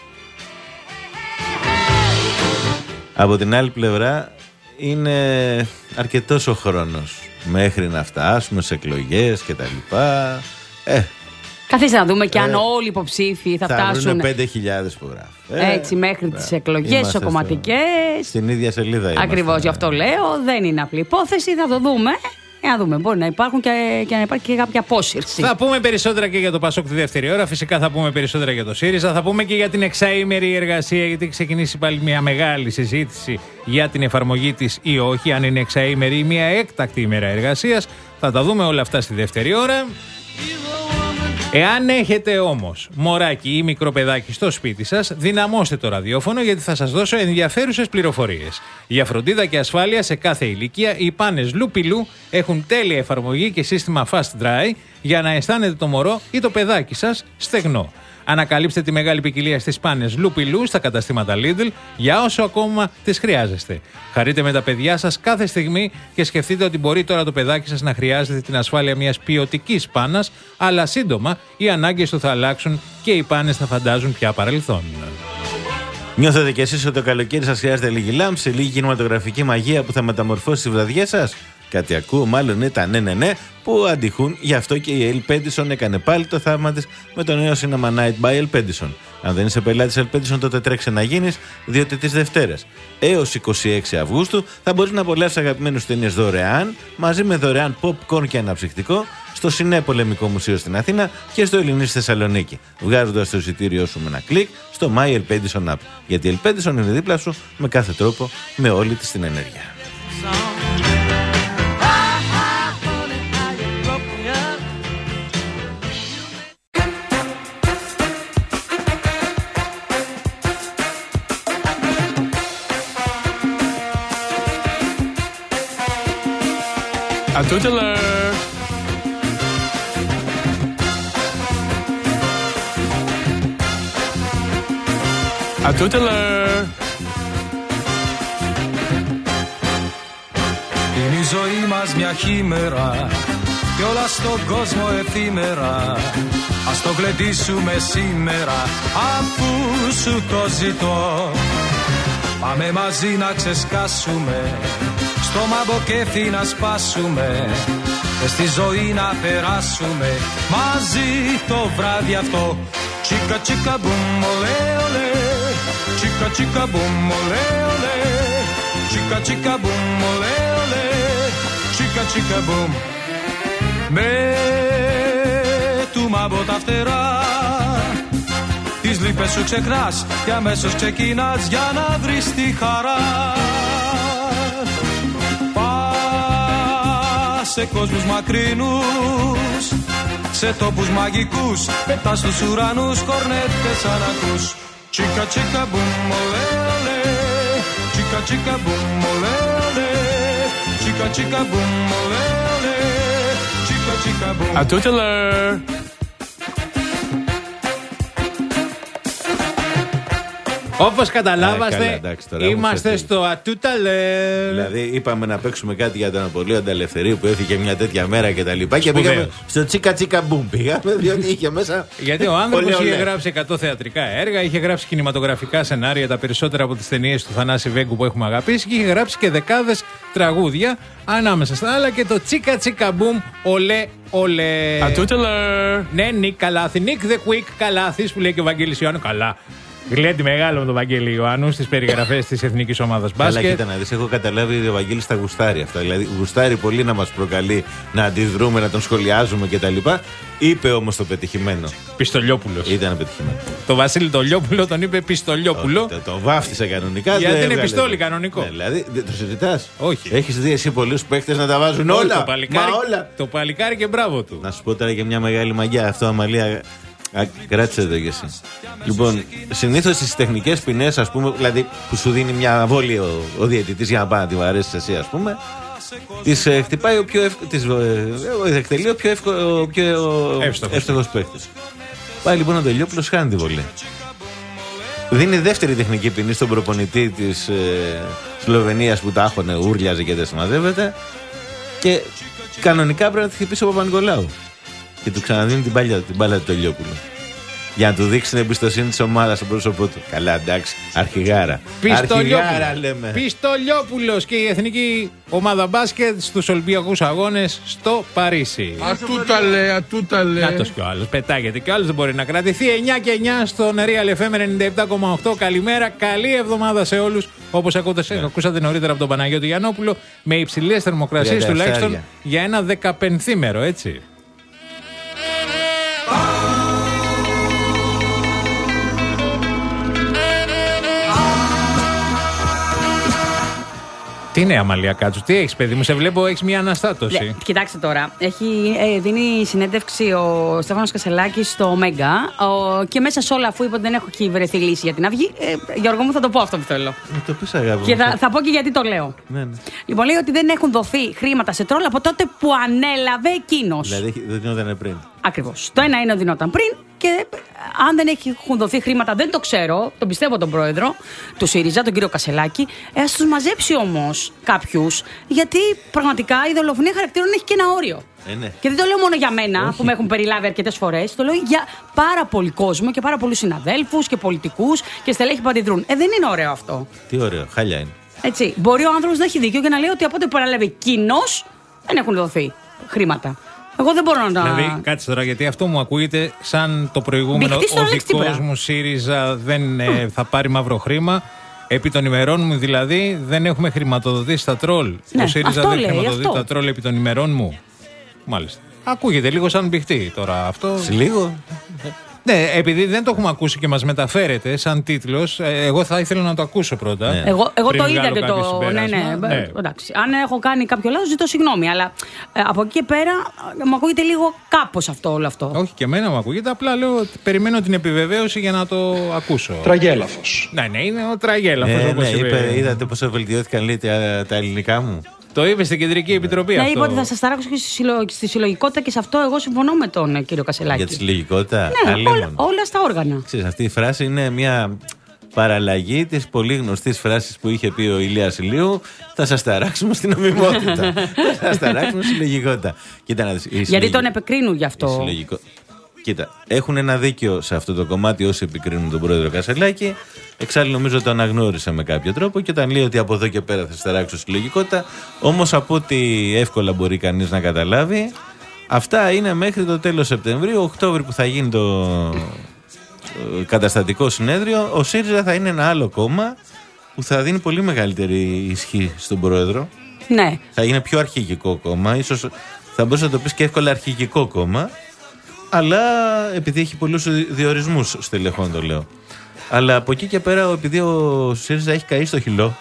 Από την άλλη πλευρά είναι αρκετός ο χρόνος μέχρι να φτάσουμε σε εκλογές κτλ. Ε, Καθίστε να δούμε και Ε, αν όλοι οι υποψήφοι θα, θα φτάσουν βρουν πέντε χιλιάδες υπογράφους. έτσι μέχρι τις εκλογές ισοκομματικές. Στην ίδια σελίδα είμαστε. Ακριβώς, γι' αυτό λέω. Δεν είναι απλή υπόθεση, θα το δούμε. Για να δούμε. Μπορεί να υπάρχουν και, και να υπάρχει και κάποια απόσυρση. Θα πούμε περισσότερα και για το ΠΑΣΟΚ τη δεύτερη ώρα. Φυσικά θα πούμε περισσότερα για το ΣΥΡΙΖΑ. Θα πούμε και για την εξαήμερη εργασία, γιατί έχει ξεκινήσει πάλι μια μεγάλη συζήτηση για την εφαρμογή της ή όχι. Αν είναι εξαήμερη ή μια έκτακτη ημέρα εργασίας. Θα τα δούμε όλα αυτά στη δεύτερη ώρα. Εάν έχετε όμως μωράκι ή μικρό παιδάκι στο σπίτι σας, δυναμώστε το ραδιόφωνο, γιατί θα σας δώσω ενδιαφέρουσες πληροφορίες. Για φροντίδα και ασφάλεια σε κάθε ηλικία, οι πάνες Λουπιλού έχουν τέλεια εφαρμογή και σύστημα Fast Dry για να αισθάνετε το μωρό ή το παιδάκι σας στεγνό. Ανακαλύψτε τη μεγάλη ποικιλία στις πάνες Λουπιλού στα καταστήματα Lidl για όσο ακόμα τις χρειάζεστε. Χαρείτε με τα παιδιά σας κάθε στιγμή και σκεφτείτε ότι μπορεί τώρα το παιδάκι σας να χρειάζεται την ασφάλεια μιας ποιοτικής πάνας, αλλά σύντομα οι ανάγκες του θα αλλάξουν και οι πάνες θα φαντάζουν πια παρελθόν. Νιώθετε κι εσείς ότι το καλοκαίρι σας χρειάζεται λίγη λάμψη, λίγη κινηματογραφική μαγεία που θα μεταμορφώσει τις βραδιές σας? Κάτι ακούω, μάλλον είναι τα ναι ναι ναι που αντιχούν. Γι' αυτό και η Ελπέντισον έκανε πάλι το θαύμα της με το νέο Cinema Night by Ελπέντισον. Αν δεν είσαι πελάτης Ελπέντισον, τότε τρέξε να γίνεις, διότι τις Δευτέρες έως είκοσι έξι Αυγούστου θα μπορείς να απολαύσεις αγαπημένους ταινίες δωρεάν, μαζί με δωρεάν popcorn και αναψυκτικό, στο Σινέ Πολεμικό Μουσείο στην Αθήνα και στο Ελληνί στη Θεσσαλονίκη, βγάζοντας το εισιτήριό σου με ένα κλικ στο My Ελπέντισον App. Γιατί η Ελπέντισον είναι δίπλα σου με κάθε τρόπο, με όλη της την ενέργεια. À tout à l'heure. À tout à l'heure. Είναι η ζωή μας μια χήμερα κι όλα στον κόσμο εφήμερα. Ας το γλεντήσουμε σήμερα αφού σου το ζητώ. Πάμε μαζί να ξεσκάσουμε, στο μαμποκέφι να σπάσουμε και στη ζωή να περάσουμε μαζί το βράδυ αυτό. Τσίκα τσίκα μπουμ ολέ ολέ, τσίκα τσίκα μπουμ ολέ ολέ, τσίκα τσίκα μπουμ ολέ ολέ, τσίκα τσίκα μπουμ. Με του μάμπο τα φτερά, τις λύπες σου ξεχνάς και αμέσως ξεκινάς για να βρεις τη χαρά. Πας σε κόσμους μακρινούς, σε τόπους μαγικούς, πετάς στους ουρανούς, κορνέτες αν ακούς. Τσίκα τσίκα μπουμ ολέ ολέ, τσίκα τσίκα μπουμ ολέ ολέ, τσίκα τσίκα μπουμ ολέ ολέ, τσίκα τσίκα μπουμ. À tout à l'heure. Όπως καταλάβαστε, καλά, εντάξει, τώρα είμαστε στο ατούταλε. Δηλαδή, είπαμε να παίξουμε κάτι για τον Απολείο Ανταλευθερίου που έφυγε μια τέτοια μέρα και τα λοιπά. Και πήγαμε στο τσίκα τσίκα μπουμ. Πήγαμε, διότι είχε μέσα. Γιατί ο άνθρωπος είχε γράψει εκατό θεατρικά έργα, είχε γράψει κινηματογραφικά σενάρια, τα περισσότερα από τις ταινίες του Θανάση Βέγκου που έχουμε αγαπήσει, και είχε γράψει και δεκάδες τραγούδια, ανάμεσα στα άλλα και το τσίκα τσίκα μπουμ, ολέ ολέ. À tout à l'heure. Ναι, Νίκ Καλάθη, Νίκ the Quick Καλάθης που λέει και ο Βαγγέλης Ιωάννου. Καλά. Γλέντι μεγάλο με τον Βαγγέλη Ιωάννου στις περιγραφές της εθνικής ομάδας μπάσκετ. Αλλά κοίτα να δεις, έχω καταλάβει ότι ο Βαγγέλης τα γουστάρει αυτά. Δηλαδή, γουστάρει πολύ να μας προκαλεί, να αντιδρούμε, να τον σχολιάζουμε κτλ. Είπε όμως το πετυχημένο. Πιστολιόπουλος. Ήταν πετυχημένο. Το Βασίλη το Λιόπουλο τον είπε Πιστολιόπουλο. Το, το βάφτισε κανονικά. Γιατί είναι πιστόλι κανονικό. Ναι, δηλαδή, το συζητάς. Όχι. Έχεις δει εσύ πολλούς παίκτες να τα βάζουν όλα. Το παλικάρι, Μα όλα. Το παλικάρι και μπράβο του. Να σου πω τώρα και μια μεγάλη μαγιά. Αυτό, Αμαλία. Α, κράτησε το κι εσύ. Λοιπόν, συνήθως στις τεχνικές ποινές, ας πούμε, δηλαδή που σου δίνει μια βόλη ο, ο διαιτητής για να πάει να τη βαρέσεις εσύ, ας πούμε, τις ε, χτυπάει ο πιο εύκολος, ε, εκτελεί ο πιο, εύκολο, ο πιο εύστοχος παίκτης. Πάει λοιπόν ο Τελειόπουλος, χάνει τη βολή. Δίνει δεύτερη τεχνική ποινή στον προπονητή της ε, Σλοβενίας που τα άχωνε, ούρλιαζε και δεν συμμαζεύεται, και κανονικά πρέπει να τη χτυπήσει ο Παπα-Νικολάου. Και του ξαναδίνει την, πάλια, την μπάλα του Τελειόπουλου. Για να του δείξει την εμπιστοσύνη της ομάδας στο πρόσωπό του. Καλά, εντάξει, αρχηγάρα. Αρχηγάρα λέμε. Πιστολιόπουλος και η εθνική ομάδα μπάσκετ στους Ολυμπιακούς Αγώνες στο Παρίσι. Ατούταλε, ατούταλε. Νάτος κι ο άλλος, πετάγεται κι ο άλλος, δεν μπορεί να κρατηθεί. εννιά και εννιά στον Real εφ εμ ενενήντα επτά κόμμα οκτώ. Καλημέρα, καλή εβδομάδα σε όλους. Όπως ακούτε, ακούσατε νωρίτερα από τον Παναγιώτη Γιαννόπουλο, με υψηλές θερμοκρασίες τουλάχιστον για ένα δεκαπενθήμερο, έτσι. Τι είναι, Αμαλία Κάτσου, τι έχεις, παιδί μου, σε βλέπω, έχεις μια αναστάτωση. Ναι, κοιτάξτε τώρα, έχει, ε, δίνει συνέντευξη ο Στέφανος Κασελάκης στο Μέγκα και μέσα σε όλα, αφού είπε ότι δεν έχω εκεί βρεθεί λύση για την Αυγή, ε, Γιώργο μου, θα το πω αυτό που θέλω. Με το πεις, αγάπη μου. Και θα, θα πω και γιατί το λέω. Ναι, ναι. Λοιπόν, λέει ότι δεν έχουν δοθεί χρήματα σε τρόλ από τότε που ανέλαβε εκείνος. Δηλαδή δεν δινόταν πριν. Ακριβώς. Το ένα είναι ότι δινόταν πριν, και αν δεν έχουν δοθεί χρήματα, δεν το ξέρω, τον πιστεύω τον πρόεδρο του ΣΥΡΙΖΑ, τον κύριο Κασελάκη, ε, ας τους μαζέψει όμως κάποιους, γιατί πραγματικά η δολοφονία χαρακτήρων έχει και ένα όριο. Ε, ναι. Και δεν το λέω μόνο για μένα, όχι, που με έχουν περιλάβει αρκετές φορές, το λέω για πάρα πολύ κόσμο και πάρα πολλούς συναδέλφους και πολιτικούς και στελέχη που αντιδρούν. Ε, δεν είναι ωραίο αυτό. Τι ωραίο, χάλια είναι. Έτσι. Μπορεί ο άνθρωπος να έχει δίκιο και να λέει ότι από τότε που παραλάβει εκείνος δεν έχουν δοθεί χρήματα. Εγώ δεν μπορώ να. Δηλαδή, κάτσε τώρα, γιατί αυτό μου ακούγεται σαν το προηγούμενο. Ο δικός μου ΣΥΡΙΖΑ δεν ε, θα πάρει μαύρο χρήμα. Επί των ημερών μου, δηλαδή, δεν έχουμε χρηματοδοτήσει τα τρόλ. Ναι, ο ΣΥΡΙΖΑ δεν λέει, χρηματοδοτεί αυτό. τα τρόλ επί των ημερών μου. Μάλιστα. Ακούγεται λίγο σαν μπιχτή τώρα αυτό. Λίγο. Ναι, επειδή δεν το έχουμε ακούσει και μας μεταφέρεται σαν τίτλος, εγώ θα ήθελα να το ακούσω πρώτα. Ναι. Εγώ, εγώ το είδα και το. συμπέρασμα. Ναι, ναι, ναι. Εντάξει. Αν έχω κάνει κάποιο λάθος, ζητώ συγγνώμη. Αλλά ε, από εκεί και πέρα μου ακούγεται λίγο κάπως αυτό όλο αυτό. Όχι, και εμένα μου ακούγεται. Απλά λέω ότι περιμένω την επιβεβαίωση για να το ακούσω. Τραγέλαφος. Ναι, ναι, είναι ο τραγέλαφος. Ε, όπως ναι, είπε. είπε, είδατε πόσο βελτιώθηκαν, λέει, τα, τα ελληνικά μου. Το είπε στην Κεντρική Επιτροπή ναι, αυτό. είπε ότι θα σας ταράξω και στη, συλλο... στη συλλογικότητα και σε αυτό εγώ συμφωνώ με τον ε, κύριο Κασελάκη. Για τη συλλογικότητα. Ναι, όλα, όλα στα όργανα. Ξέρεις, αυτή η φράση είναι μια παραλλαγή της πολύ γνωστής φράσης που είχε πει ο Ηλίας Ηλίου: θα σας ταράξουμε στην νομιμότητα. Θα σας ταράξουμε στη συλλογικότητα. Κοίτα να δεις. Γιατί συλλογικ... τον επικρίνουν γι' αυτό. Συλλογικο... Κοίτα, έχουν ένα δίκιο σε αυτό το κομμάτι όσοι επικρίνουν τον πρόεδρο Κασελάκη. Εξάλλου νομίζω το αναγνώρισε με κάποιο τρόπο και όταν λέει ότι από εδώ και πέρα θα σταράξω συλλογικότητα. Όμως από ό,τι εύκολα μπορεί κανείς να καταλάβει, αυτά είναι μέχρι το τέλος Σεπτεμβρίου. Οκτώβρη που θα γίνει το καταστατικό συνέδριο, ο ΣΥΡΙΖΑ θα είναι ένα άλλο κόμμα που θα δίνει πολύ μεγαλύτερη ισχύ στον πρόεδρο. Ναι. Θα είναι πιο αρχηγικό κόμμα, ίσως θα μπορούσε να το πεις και εύκολα αρχηγικό κόμμα, αλλά επειδή έχει πολλούς διορισμούς στελεχών, το λέω. Αλλά από εκεί και πέρα, επειδή ο ΣΥΡΙΖΑ έχει καεί στο χυλό,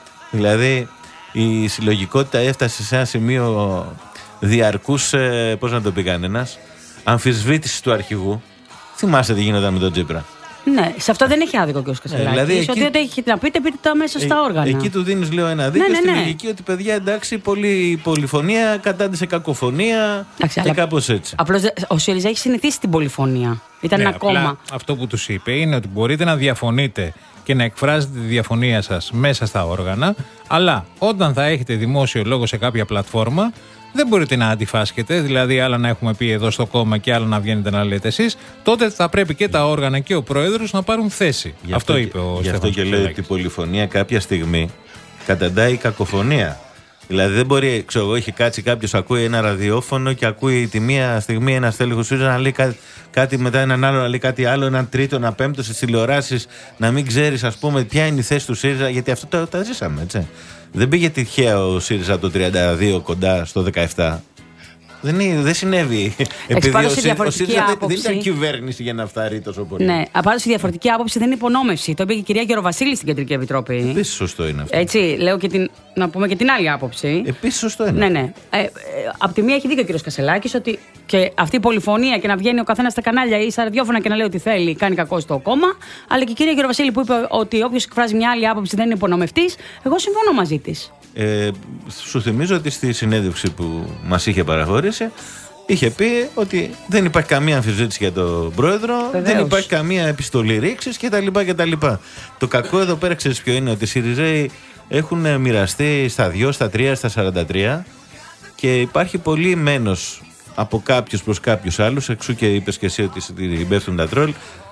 δηλαδή η συλλογικότητα έφτασε σε ένα σημείο διαρκούς, πώς να το πει κανένας, αμφισβήτησης του αρχηγού. Θυμάστε τι γίνονταν με τον Τσίπρα. Ναι, σε αυτό δεν έχει άδικο και ο Κασελάκης. Ε, δηλαδή εκεί... Ότι ό,τι έχετε να πείτε, πείτε το αμέσως στα όργανα. Εκεί του δίνεις, λέω, ένα δίκιο, ναι, ναι, ναι. Στη λογική ότι παιδιά, εντάξει, πολύ πολυφωνία κατάντησε κακοφωνία. Εντάξει, και κάπως έτσι. Απλώς ο ΣΥΡΙΖΑ έχει συνηθίσει την πολυφωνία. Ήταν ναι, ένα κόμμα. Αυτό που τους είπε είναι ότι μπορείτε να διαφωνείτε και να εκφράζετε τη διαφωνία σας μέσα στα όργανα, αλλά όταν θα έχετε δημόσιο λόγο σε κάποια πλατφόρμα, δεν μπορείτε να αντιφάσκετε, δηλαδή άλλα να έχουμε πει εδώ στο κόμμα και άλλα να βγαίνετε να λέτε εσείς, τότε θα πρέπει και τα όργανα και ο πρόεδρος να πάρουν θέση. Γι αυτό, αυτό είπε ο Στέφανος. Γι' αυτό και λέω ότι η πολυφωνία κάποια στιγμή καταντάει κακοφωνία. Δηλαδή δεν μπορεί, ξέρω εγώ, έχει κάτσει κάποιος, ακούει ένα ραδιόφωνο και ακούει τη μία στιγμή ένα στέλεχος ΣΥΡΙΖΑ να λέει κά, κάτι, μετά έναν άλλο να λέει κάτι άλλο, έναν τρίτο, ένα πέμπτο στις τηλεοράσεις, να μην ξέρεις, ας πούμε, ποια είναι η θέση του ΣΥΡΙΖΑ, γιατί αυτό τα, τα ζήσαμε, έτσι. Δεν πήγε τυχαία ο ΣΥΡΙΖΑ το τριάντα δύο κοντά στο δεκαεπτά. Δεν, είναι, δεν συνέβη. Επειδή ο, ο ΣΥΡΙΖΑ δεν ήταν κυβέρνηση για να φτάρει τόσο πολύ. Ναι, απάντω στη διαφορετική άποψη δεν είναι υπονόμευση. Το είπε και η κυρία Γεροβασίλη στην Κεντρική Επιτροπή. Επίσης σωστό είναι αυτό. Έτσι, λέω και την, να πούμε και την άλλη άποψη. Επίσης σωστό είναι. Ναι, ναι. Ε, ε, απ' τη μία έχει δίκιο ο κύριος Κασελάκης ότι και αυτή η πολυφωνία και να βγαίνει ο καθένας στα κανάλια ή στα ραδιόφωνα και να λέει ότι θέλει, κάνει κακό στο κόμμα. Αλλά και η κυρία Γεροβασίλη που είπε ότι όποιος εκφράζει μια άλλη άποψη δεν είναι υπονομευτής. Εγώ συμφωνώ μαζί της. Ε, σου θυμίζω ότι στη συνέντευξη που μας είχε παραχωρήσει είχε πει ότι δεν υπάρχει καμία αμφισβήτηση για τον πρόεδρο, Βεβαίως. Δεν υπάρχει καμία επιστολή ρήξης κτλ. κτλ. Το κακό εδώ πέρα ξέρεις ποιο είναι, ότι οι ΣΥΡΙΖΑΙ έχουν μοιραστεί στα δύο, στα τρία, στα σαράντα τρία και υπάρχει πολύ μένος από κάποιους προς κάποιους άλλους, εξού και είπες και εσύ ότι υπεύθυνουν τα τρόλ.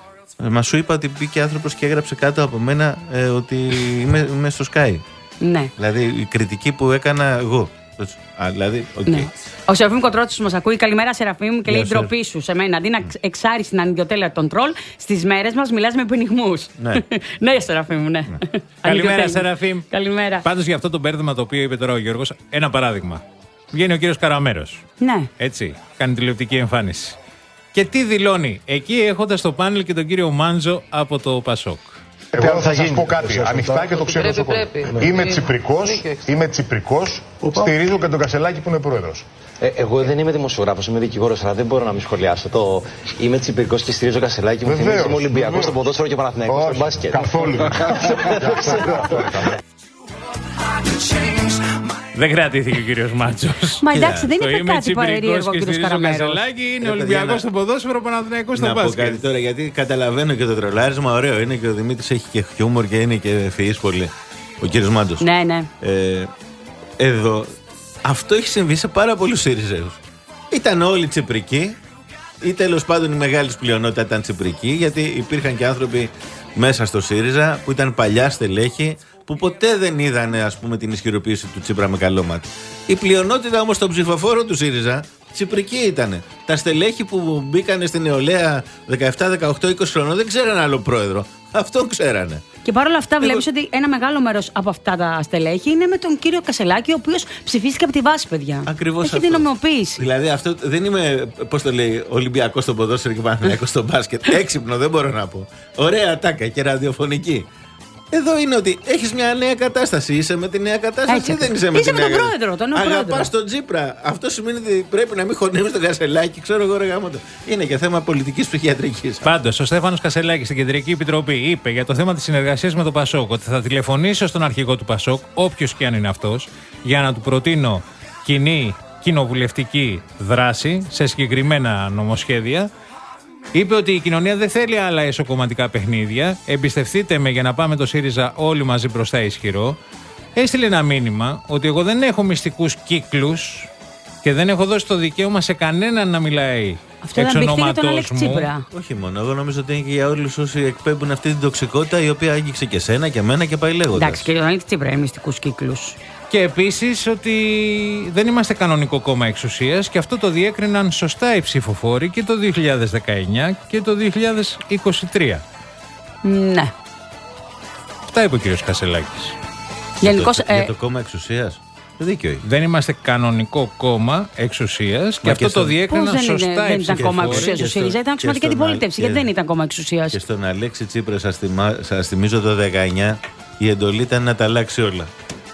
Μα σου είπα ότι μπήκε άνθρωπος και έγραψε κάτω από μένα ε, ότι είμαι, είμαι στο Sky. Ναι. Δηλαδή η κριτική που έκανα εγώ. Α, δηλαδή, okay. Ναι. Ο Σεραφείμ Κοντρότσος μας ακούει. Καλημέρα, Σεραφείμ, και λέει ντροπή σου σε μένα. Αντί να εξάρεις την ανιδιοτέλεια των τρόλ, στις μέρες μας μιλάς με πενιγμούς. Ναι, ναι, Σεραφείμ, ναι. ναι. Καλημέρα, Σεραφείμ. Καλημέρα. Πάντως για αυτό το μπέρδεμα το οποίο είπε τώρα ο Γιώργος, ένα παράδειγμα. Βγαίνει ο κύριος Καραμέρος. Ναι. Έτσι, κάνει τηλεοπτική εμφάνιση. Και τι δηλώνει εκεί, έχοντας στο πάνελ και τον κύριο Μάντζο από το Πασόκ. Εγώ θα σας πω κάτι ανοιχτά και το ξέρω στο κόμμα. Είμαι Τσιπρικός, είμαι Τσιπρικός, στηρίζω και τον Κασελάκη που είναι πρόεδρος. Ε, εγώ δεν είμαι δημοσιογράφος, είμαι δικηγόρος, αλλά δεν μπορώ να μην σχολιάσω το είμαι Τσιπρικός και στηρίζω Κασελάκη. Μου θυμίζει είμαι Ολυμπιακός στο ποδόσφαιρο και Παναθηναϊκός στο μπάσκετ. Καθόλου. Δεν κρατήθηκε ο κύριος Μάτσος. Μα εντάξει, δεν είπε κάτι παρερίεργο ο κύριος Καραμέρος. Είναι Ολυμπιακός στο ποδόσφαιρο, Παναθηναϊκός στο μπάσκετ. Να πω κάτι τώρα, γιατί καταλαβαίνω και το τρολάρισμα, ωραίο είναι και ο Δημήτρης έχει και χιούμορ και είναι και φυής πολύ. Ο κύριος Μάτσος. Ναι, ναι. Ε, εδώ, αυτό έχει συμβεί σε πάρα πολλούς ΣΥΡΙΖΑΙους. Ήταν όλοι τσιπρικοί, ή τέλος πάντων η μεγάλη πλειονότητα ήταν τσιπρικοί, γιατί υπήρχαν και άνθρωποι μέσα στο ΣΥΡΙΖΑ που ήταν παλιά στελέχη, που ποτέ δεν είδαν, ας πούμε, την ισχυροποίηση του Τσίπρα με καλό μάτι. Η πλειονότητα όμως των ψηφοφόρων του ΣΥΡΙΖΑ τσιπρικοί ήταν. Τα στελέχη που μπήκαν στην νεολαία δεκαεπτά, δεκαοκτώ, είκοσι χρονών δεν ξέραν άλλο πρόεδρο. Αυτόν ξέρανε. Και παρόλα αυτά, Εγώ... βλέπεις ότι ένα μεγάλο μέρος από αυτά τα στελέχη είναι με τον κύριο Κασελάκη, ο οποίος ψηφίστηκε από τη βάση, παιδιά. Ακριβώς Έχει αυτό. την νομιμοποίηση. Δηλαδή, αυτό δεν είμαι, πώς το λέει, Ολυμπιακός στο ποδόσφαιρο και Παναθηναϊκός στο μπάσκετ. Έξυπνο, δεν μπορώ να πω. Ωραία τάκα και ραδιοφωνική. Εδώ είναι ότι έχεις μια νέα κατάσταση. Είσαι με τη νέα κατάσταση Έτσι, ή δεν είσαι με είσαι τη με νέα τον κατάσταση. πρόεδρο, τον νέο Αγαπάς πρόεδρο. τον Τσίπρα. Αυτό σημαίνει ότι πρέπει να μην χωνεύεις τον Κασελάκη. Ξέρω εγώ, ρε γάμο το. Είναι και θέμα πολιτικής ψυχιατρικής. Πάντως, ο Στέφανος Κασελάκης στην Κεντρική Επιτροπή είπε για το θέμα της συνεργασίας με τον Πασόκ ότι θα τηλεφωνήσω στον αρχηγό του Πασόκ, όποιος και αν είναι αυτός, για να του προτείνω κοινή κοινοβουλευτική δράση σε συγκεκριμένα νομοσχέδια. Είπε ότι η κοινωνία δεν θέλει άλλα εσωκομματικά παιχνίδια. Εμπιστευτείτε με για να πάμε το ΣΥΡΙΖΑ όλοι μαζί μπροστά ισχυρό. Έστειλε ένα μήνυμα ότι εγώ δεν έχω μυστικούς κύκλους και δεν έχω δώσει το δικαίωμα σε κανέναν να μιλάει εξ ονόματός μου. Όχι μόνο. Εγώ νομίζω ότι είναι και για όλους όσοι εκπέμπουν αυτή την τοξικότητα η οποία άγγιξε και σένα και εμένα και πάει λέγοντας. Εντάξει, και τον Αλέξη Τσίπρα είναι μυστικούς κύκλους. Και επίσης ότι δεν είμαστε κανονικό κόμμα εξουσίας και αυτό το διέκριναν σωστά οι ψηφοφόροι και το δύο χιλιάδες δεκαεννιά και το δύο χιλιάδες είκοσι τρία. Ναι. Αυτά είπε ο κύριος Κασελάκης. Γενικώς, για, το, ε... για το κόμμα εξουσίας. Δίκιο έχει. Δεν είμαστε κανονικό κόμμα εξουσίας και αυτό και το στο... διέκριναν σωστά οι ψηφοφόροι. Δεν ήταν κόμμα εξουσίας ο ΣΥΡΙΖΑ, ήταν αξιωματική αντιπολίτευση. Γιατί δεν ήταν κόμμα εξουσίας. Και στον Αλέξη Τσίπρα, σας, θυμά... σας θυμίζω το δεκαεννιά, η εντολή ήταν να τα αλλάξει όλα.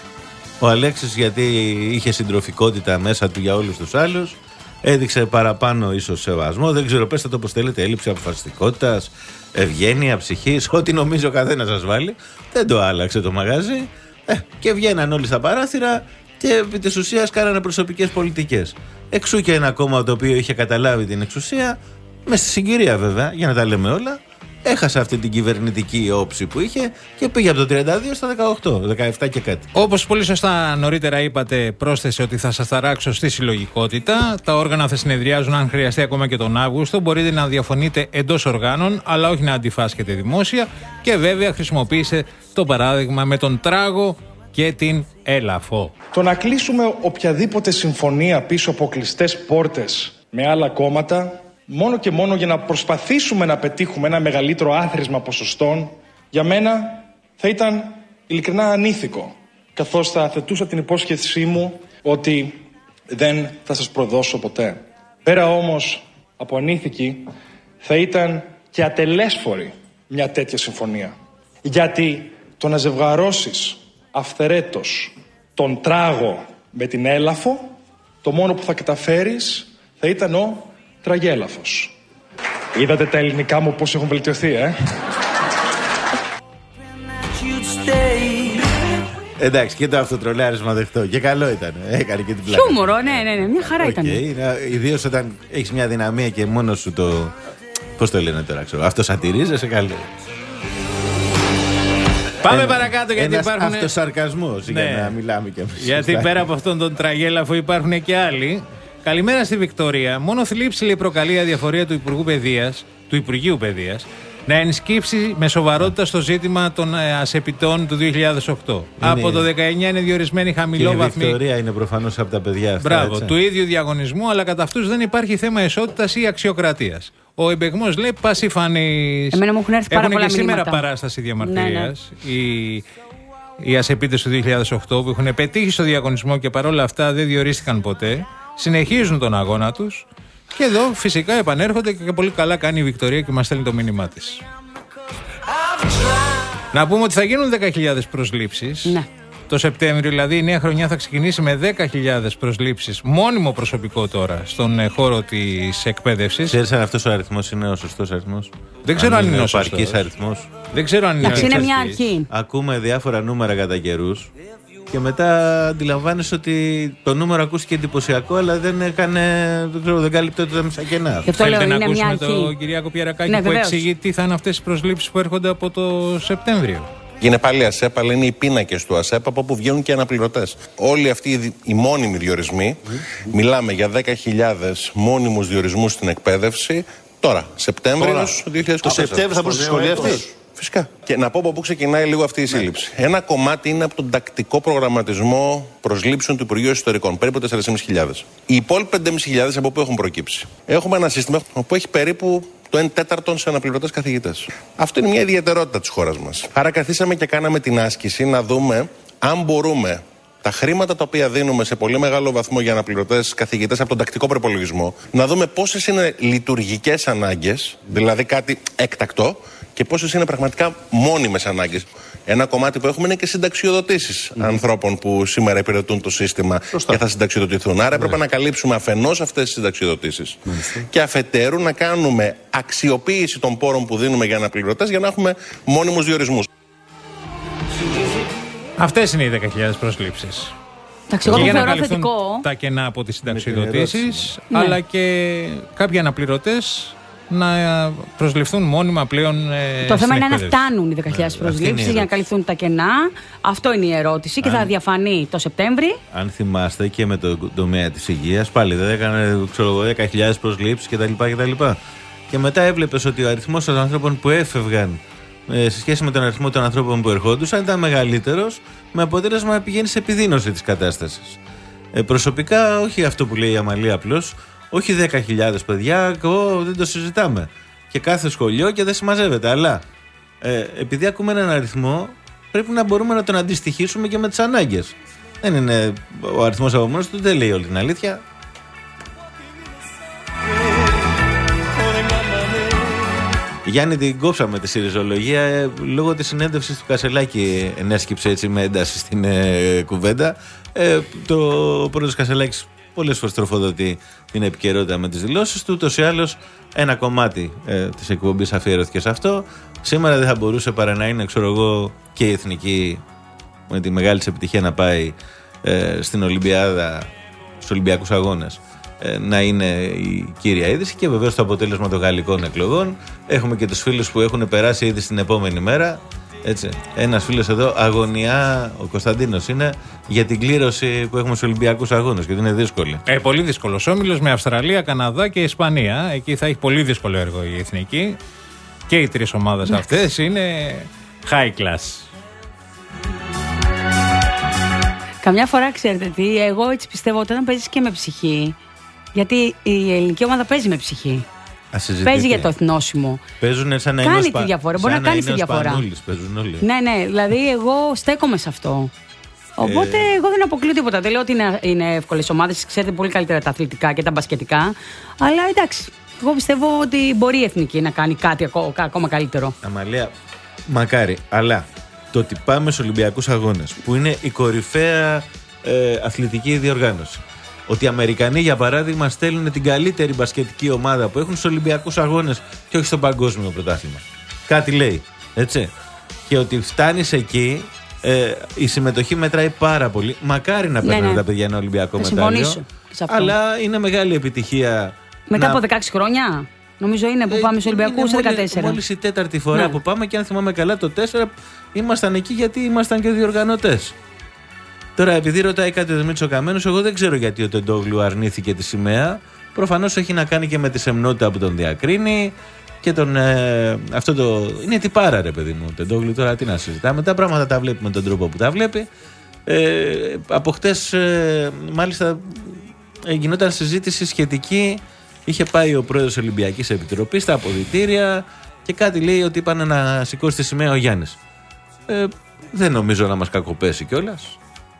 Ο Αλέξης, γιατί είχε συντροφικότητα μέσα του για όλους τους άλλους, έδειξε παραπάνω ίσως σεβασμό. Δεν ξέρω, πέστε το όπως θέλετε, έλλειψη αποφασιστικότητας, ευγένεια, ψυχής, ό,τι νομίζω ο καθένας σας βάλει. Δεν το άλλαξε το μαγάζι. Ε, και βγαίναν όλοι στα παράθυρα και επί της ουσίας κάνανε προσωπικές πολιτικές. Εξού και ένα κόμμα το οποίο είχε καταλάβει την εξουσία, με στη συγκυρία βέβαια, για να τα λέμε όλα. Έχασε αυτή την κυβερνητική όψη που είχε και πήγε από το τριάντα δύο στα δεκαοκτώ, δεκαεπτά και κάτι. Όπως πολύ σωστά νωρίτερα είπατε, πρόσθεσε ότι θα σας ταράξω στη συλλογικότητα. Τα όργανα θα συνεδριάζουν αν χρειαστεί ακόμα και τον Αύγουστο. Μπορείτε να διαφωνείτε εντός οργάνων, αλλά όχι να αντιφάσκετε δημόσια. Και βέβαια χρησιμοποίησε το παράδειγμα με τον τράγο και την έλαφο. Το να κλείσουμε οποιαδήποτε συμφωνία πίσω από κλειστές πόρτες με άλλα κόμματα, μόνο και μόνο για να προσπαθήσουμε να πετύχουμε ένα μεγαλύτερο άθροισμα ποσοστών, για μένα θα ήταν ειλικρινά ανήθικο, καθώς θα θετούσα την υπόσχεσή μου ότι δεν θα σας προδώσω ποτέ. Πέρα όμως από ανήθικη, θα ήταν και ατελέσφορη μια τέτοια συμφωνία. Γιατί το να ζευγαρώσεις αυθερέτως τον τράγο με την έλαφο, το μόνο που θα καταφέρεις θα ήταν ο τραγέλαφος. Είδατε τα ελληνικά μου πώς έχουν βελτιωθεί, ε? Εντάξει, και το αυτοτρολάρισμα δεχτώ. Και καλό ήταν. Έκανε και την πλάκα. Χιούμορο, ναι, ναι, ναι. Μια χαρά okay, ήταν. Ιδίως όταν έχεις μια δυναμία και μόνος σου το. Πώς το λένε τώρα, ξέρω. Αυτοσατηρίζεσαι, καλό. Πάμε Ένα, παρακάτω γιατί ένας υπάρχουν. Αυτοσαρκασμός Ναι. για να μιλάμε κι εμείς. Γιατί πέρα από αυτόν τον τραγέλαφο υπάρχουν και άλλοι. Καλημέρα στη Βικτόρια. Μόνο θλίψη λέει προκαλεί η αδιαφορία του Υπουργού Παιδείας, του Υπουργείου Παιδείας, να ενσκύψει με σοβαρότητα στο ζήτημα των ε, ασεπιτών του δύο χιλιάδες οκτώ. Είναι... Από το δεκαεννιά είναι διορισμένοι χαμηλόβαθμοι. Η Βικτόρια είναι προφανώς από τα παιδιά αυτά. Μπράβο, έτσι. του ίδιου διαγωνισμού, αλλά κατά αυτούς δεν υπάρχει θέμα ισότητας ή αξιοκρατίας. Ο εμπεγμός λέει πάση φανείς. Εμένα μου έχουν έρθει πάρα Έχουν πολλά και σήμερα μηνύματα. παράσταση διαμαρτυρίας. Ναι, ναι. Οι, οι ασεπίτες του δύο χιλιάδες οκτώ που έχουν πετύχει στο διαγωνισμό και παρόλα αυτά δεν διορίστηκαν ποτέ. Συνεχίζουν τον αγώνα τους. Και εδώ φυσικά επανέρχονται και πολύ καλά κάνει η Βικτωρία και μας στέλνει το μήνυμά της. Να πούμε ότι θα γίνουν δέκα χιλιάδες προσλήψεις. Ναι. Το Σεπτέμβριο, δηλαδή, η νέα χρονιά θα ξεκινήσει με δέκα χιλιάδες προσλήψεις. Μόνιμο προσωπικό τώρα στον ε, χώρο της εκπαίδευσης. Ξέρεις αν αυτός ο αριθμός είναι ο σωστός αριθμός? Δεν ξέρω αν, αν είναι ο επαρκής σωστός αριθμός. Δεν ξέρω αν είναι. Εντάξει, είναι μια αρχή. Ακούμε διάφορα νούμερα κατά καιρούς. Και μετά αντιλαμβάνεσαι ότι το νούμερο ακούστηκε εντυπωσιακό, αλλά δεν έκανε. Δεν ξέρω, δεν κάλυπτε τα μισά κενά. Θέλετε να ακούσουμε τον Κυριάκο Πιερακάκη ναι, που βεβαίως. εξηγεί τι θα είναι αυτές οι προσλήψεις που έρχονται από το Σεπτέμβριο. Είναι πάλι ΑΣΕΠ, αλλά είναι οι πίνακες του ΑΣΕΠ από όπου βγαίνουν και αναπληρωτές. Όλοι αυτοί οι, οι μόνιμοι διορισμοί, mm. μιλάμε για δέκα χιλιάδες μόνιμους διορισμούς στην εκπαίδευση. Τώρα, Σεπτέμβριος δύο χιλιάδες είκοσι τέσσερα. Το Σεπτέμβριο θα προς τη σχολή αυτή. Φυσικά. Και να πω από πού ξεκινάει λίγο αυτή η σύλληψη. Ναι. Ένα κομμάτι είναι από τον τακτικό προγραμματισμό προσλήψεων του Υπουργείου Εσωτερικών, περίπου τέσσερις χιλιάδες πεντακόσιες. Οι υπόλοιποι πέντε χιλιάδες πεντακόσιες από πού έχουν προκύψει? Έχουμε ένα σύστημα που έχει περίπου το ένα τέταρτο σε αναπληρωτές καθηγητές. Αυτό είναι μια ιδιαιτερότητα της χώρας μας. Άρα καθίσαμε και κάναμε την άσκηση να δούμε αν μπορούμε τα χρήματα τα οποία δίνουμε σε πολύ μεγάλο βαθμό για αναπληρωτές καθηγητές από τον τακτικό προπολογισμό, να δούμε πόσες είναι λειτουργικές ανάγκες, δηλαδή κάτι έκτακτο, και πόσες είναι πραγματικά μόνιμες ανάγκες. Ένα κομμάτι που έχουμε είναι και συνταξιοδοτήσεις mm. ανθρώπων που σήμερα υπηρετούν το σύστημα Σωστά. και θα συνταξιοδοτηθούν. Άρα έπρεπε ναι. να καλύψουμε αφενός αυτές τις συνταξιοδοτήσεις mm. και αφετέρου να κάνουμε αξιοποίηση των πόρων που δίνουμε για αναπληρωτές για να έχουμε μόνιμους διορισμούς. Αυτές είναι οι δέκα χιλιάδες προσλήψεις. Εντάξει, εγώ για το να θεωρώ καλυφθούν θετικό. Τα κενά από τις συνταξιοδοτήσεις, αλλά ναι. και κάποιοι αναπληρωτές να προσληφθούν μόνιμα πλέον. Ε, το θέμα είναι να φτάνουν οι δέκα χιλιάδες ναι, προσλήψεις για να καλυφθούν τα κενά. Αυτό είναι η ερώτηση και αν, θα διαφανεί το Σεπτέμβρη. Αν θυμάστε και με το τομέα της υγείας, πάλι δεν έκανε δέκα χιλιάδες προσλήψεις κτλ. κτλ. Και μετά έβλεπες ότι ο αριθμός των ανθρώπων που έφευγαν σε σχέση με τον αριθμό των ανθρώπων που ερχόντουσαν ήταν μεγαλύτερος, με αποτέλεσμα να πηγαίνει σε επιδείνωση της κατάστασης. Ε, προσωπικά, όχι αυτό που λέει η Αμαλία απλώς, όχι δέκα χιλιάδες παιδιά, εγώ δεν το συζητάμε. Και κάθε σχολείο και δεν συμμαζεύεται. Αλλά ε, επειδή ακούμε έναν αριθμό, πρέπει να μπορούμε να τον αντιστοιχίσουμε και με τις ανάγκες. Δεν είναι ο αριθμός από μόνος του, δεν λέει όλη την αλήθεια. Γιάννη, την κόψαμε τη συριζολογία ε, λόγω της συνέντευξης του Κασελάκη. Ενέσκυψε έτσι με ένταση στην ε, κουβέντα. Ε, το πρόεδρος Κασελάκης πολλές φορές τροφοδοτεί την επικαιρότητα με τις δηλώσεις του. Ούτως ή άλλως, ένα κομμάτι ε, της εκπομπής αφιερώθηκε σε αυτό. Σήμερα δεν θα μπορούσε παρά να είναι, ξέρω εγώ, και η Εθνική με τη μεγάλη της επιτυχία να πάει ε, στην Ολυμπιάδα, στους Ολυμπιακούς Αγώνες. Να είναι η κύρια είδηση και βεβαίως το αποτέλεσμα των γαλλικών εκλογών. Έχουμε και τους φίλους που έχουν περάσει ήδη στην επόμενη μέρα. Έτσι. Ένας φίλος εδώ αγωνιά, ο Κωνσταντίνος είναι, για την κλήρωση που έχουμε στους Ολυμπιακούς Αγώνες και ότι είναι δύσκολη. Ε, πολύ δύσκολος όμιλος με Αυστραλία, Καναδά και Ισπανία. Εκεί θα έχει πολύ δύσκολο έργο η Εθνική. Και οι τρεις ομάδες αυτές είναι high class. Καμιά φορά ξέρετε τι, εγώ έτσι πιστεύω ότι όταν παίζεις και με ψυχή. Γιατί η ελληνική ομάδα παίζει με ψυχή. Παίζει για το εθνόσημο. Παίζουν σαν να κάνει είναι τη σπα... διαφορά. Μπορεί να, να κάνει τη διαφορά. Παίζουν όλοι. Ναι, ναι. Δηλαδή, εγώ στέκομαι σε αυτό. Οπότε, ε... εγώ δεν αποκλείω τίποτα. Δεν λέω ότι είναι, είναι εύκολες ομάδες. Ξέρετε πολύ καλύτερα τα αθλητικά και τα μπασκετικά. Αλλά εντάξει. Εγώ πιστεύω ότι μπορεί η εθνική να κάνει κάτι ακόμα, ακόμα καλύτερο. Αμαλία, μακάρι. Αλλά το ότι πάμε στους Ολυμπιακούς Αγώνες, που είναι η κορυφαία ε, αθλητική διοργάνωση. Ότι οι Αμερικανοί, για παράδειγμα, στέλνουν την καλύτερη μπασκετική ομάδα που έχουν στους Ολυμπιακούς Αγώνες και όχι στο παγκόσμιο πρωτάθλημα. Κάτι λέει, έτσι. Και ότι φτάνεις εκεί, ε, η συμμετοχή μετράει πάρα πολύ. Μακάρι να παίρνουν ναι, ναι. τα παιδιά ένα Ολυμπιακό μετάλλιο. Αλλά είναι μεγάλη επιτυχία. Μετά να... από δεκαέξι χρόνια, νομίζω είναι που ε, πάμε στους Ολυμπιακούς σε δεκατέσσερα. Μόλις η τέταρτη φορά ναι. που πάμε και αν θυμάμαι καλά το τέσσερα ήμασταν εκεί γιατί ήμασταν και διοργανωτές. Τώρα, επειδή ρωτάει κάτι ο Δημήτρης ο Καμένος, εγώ δεν ξέρω γιατί ο Τεντόγλου αρνήθηκε τη σημαία. Προφανώς έχει να κάνει και με τη σεμνότητα που τον διακρίνει και τον. Ε, αυτό το. Είναι τυπάρα, ρε παιδί μου. Ο Τεντόγλου τώρα τι να συζητάμε. Τα πράγματα τα βλέπει με τον τρόπο που τα βλέπει. Ε, από χτες, ε, μάλιστα, ε, γινόταν συζήτηση σχετική. Είχε πάει ο πρόεδρος Ολυμπιακής Επιτροπής στα αποδυτήρια και κάτι λέει ότι είπαν να σηκώσει τη σημαία ο Γιάννης. Ε, δεν νομίζω να μας κακοπέσει κιόλας.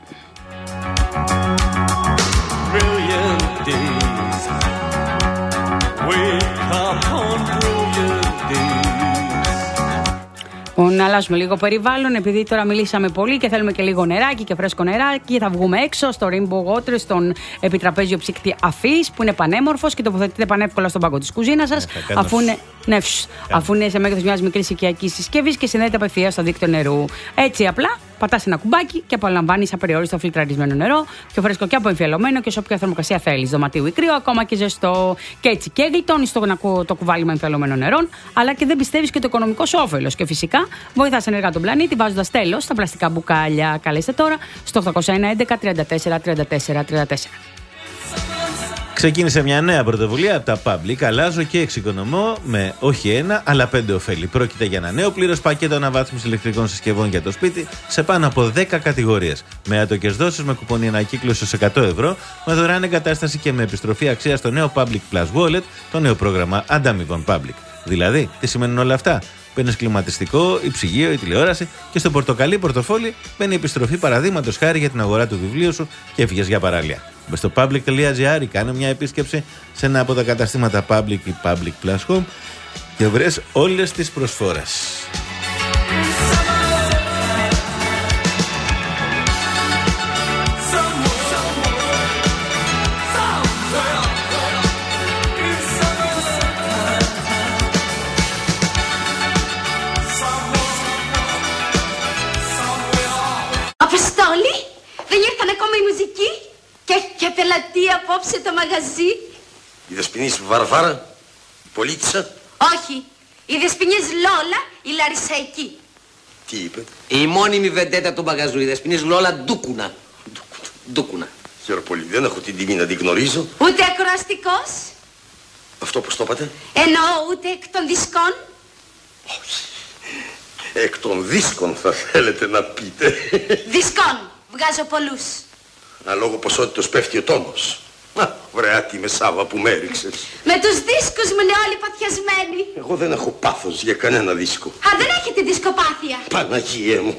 Να αλλάζουμε λίγο περιβάλλον, επειδή τώρα μιλήσαμε πολύ και θέλουμε και λίγο νεράκι και φρέσκο νεράκι. Θα βγούμε έξω στο Rainbow Water, στον επιτραπέζιο ψύκτη αφής, που είναι πανέμορφος και τοποθετείται πανεύκολα στον πάγκο της κουζίνας σας. Ναι, αφού, είναι, ναι, αφού είναι σε μέγεθος μιας μικρής οικιακής συσκευής και συνδέεται απευθείας στο δίκτυο νερού. Έτσι απλά πατάς ένα κουμπάκι και απολαμβάνεις απεριόριστο φιλτραρισμένο νερό, πιο φρέσκο και αποεμφιαλωμένο και όσο πιο θερμοκρασία θέλεις. Δωματίου ή κρύο, ακόμα και ζεστό. Και έτσι και γλιτώνεις το, το κουβάλι με εμφιαλωμένο νερό, αλλά και δεν πιστεύεις και το οικονομικό σου όφελος. Και φυσικά βοηθάς ενεργά τον πλανήτη βάζοντας τέλος στα πλαστικά μπουκάλια. Καλέστε τώρα στο οκτώ ένα ένα τριάντα τέσσερα τριάντα τέσσερα τριάντα τέσσερα. Ξεκίνησε μια νέα πρωτοβουλία από τα Public. Αλλάζω και εξοικονομώ με όχι ένα, αλλά πέντε ωφέλη. Πρόκειται για ένα νέο πλήρως πακέτο αναβάθμισης ηλεκτρικών συσκευών για το σπίτι σε πάνω από δέκα κατηγορίες. Με άτοκες δόσεις, με κουπονί ανακύκλωση σε εκατό ευρώ, με δωρεάν εγκατάσταση και με επιστροφή αξίας στο νέο Public Plus Wallet, το νέο πρόγραμμα ανταμοιβών Public. Δηλαδή, τι σημαίνουν όλα αυτά? Παίρνεις κλιματιστικό, η ψυγείο, η τηλεόραση και στο πορτοκαλί πορτοφόλι μπαίνει η επιστροφή παραδείγματος χάρη για την αγορά του βιβλίου σου και έφυγες για παράλια. Μπες στο public τελεία gr ή κάνε μια επίσκεψη σε ένα από τα καταστήματα Public ή Public Plus Home και βρες όλες τις προσφορές. μουσική και έχει και πελατή απόψε το μαγαζί. Η Δεσποινής Βαρβάρα, η πολίτησα. Όχι, η Δεσποινής Λόλα, η Λαρισαϊκή. Τι είπε? Η μόνιμη βεντέτα του μαγαζού, η Δεσποινής Λόλα Ντούκουνα. Ντούκουνα. Χαίρομαι πολύ, δεν έχω την τιμή να την γνωρίζω. Ούτε ακροαστικός. Αυτό πώς το είπατε? Εννοώ ούτε εκ των δισκών. Όχι. Εκ των δίσκων θα θέλετε να πείτε. Δισκών, βγάζω πολλούς. Αναλόγω ποσότητος πέφτει ο τόνος. Α, βρεά τη μεσάβα που με έριξες. Με τους δίσκους μου είναι όλοι παθιασμένοι. Εγώ δεν έχω πάθος για κανένα δίσκο. Α, δεν έχετε δισκοπάθεια. Παναγίε μου.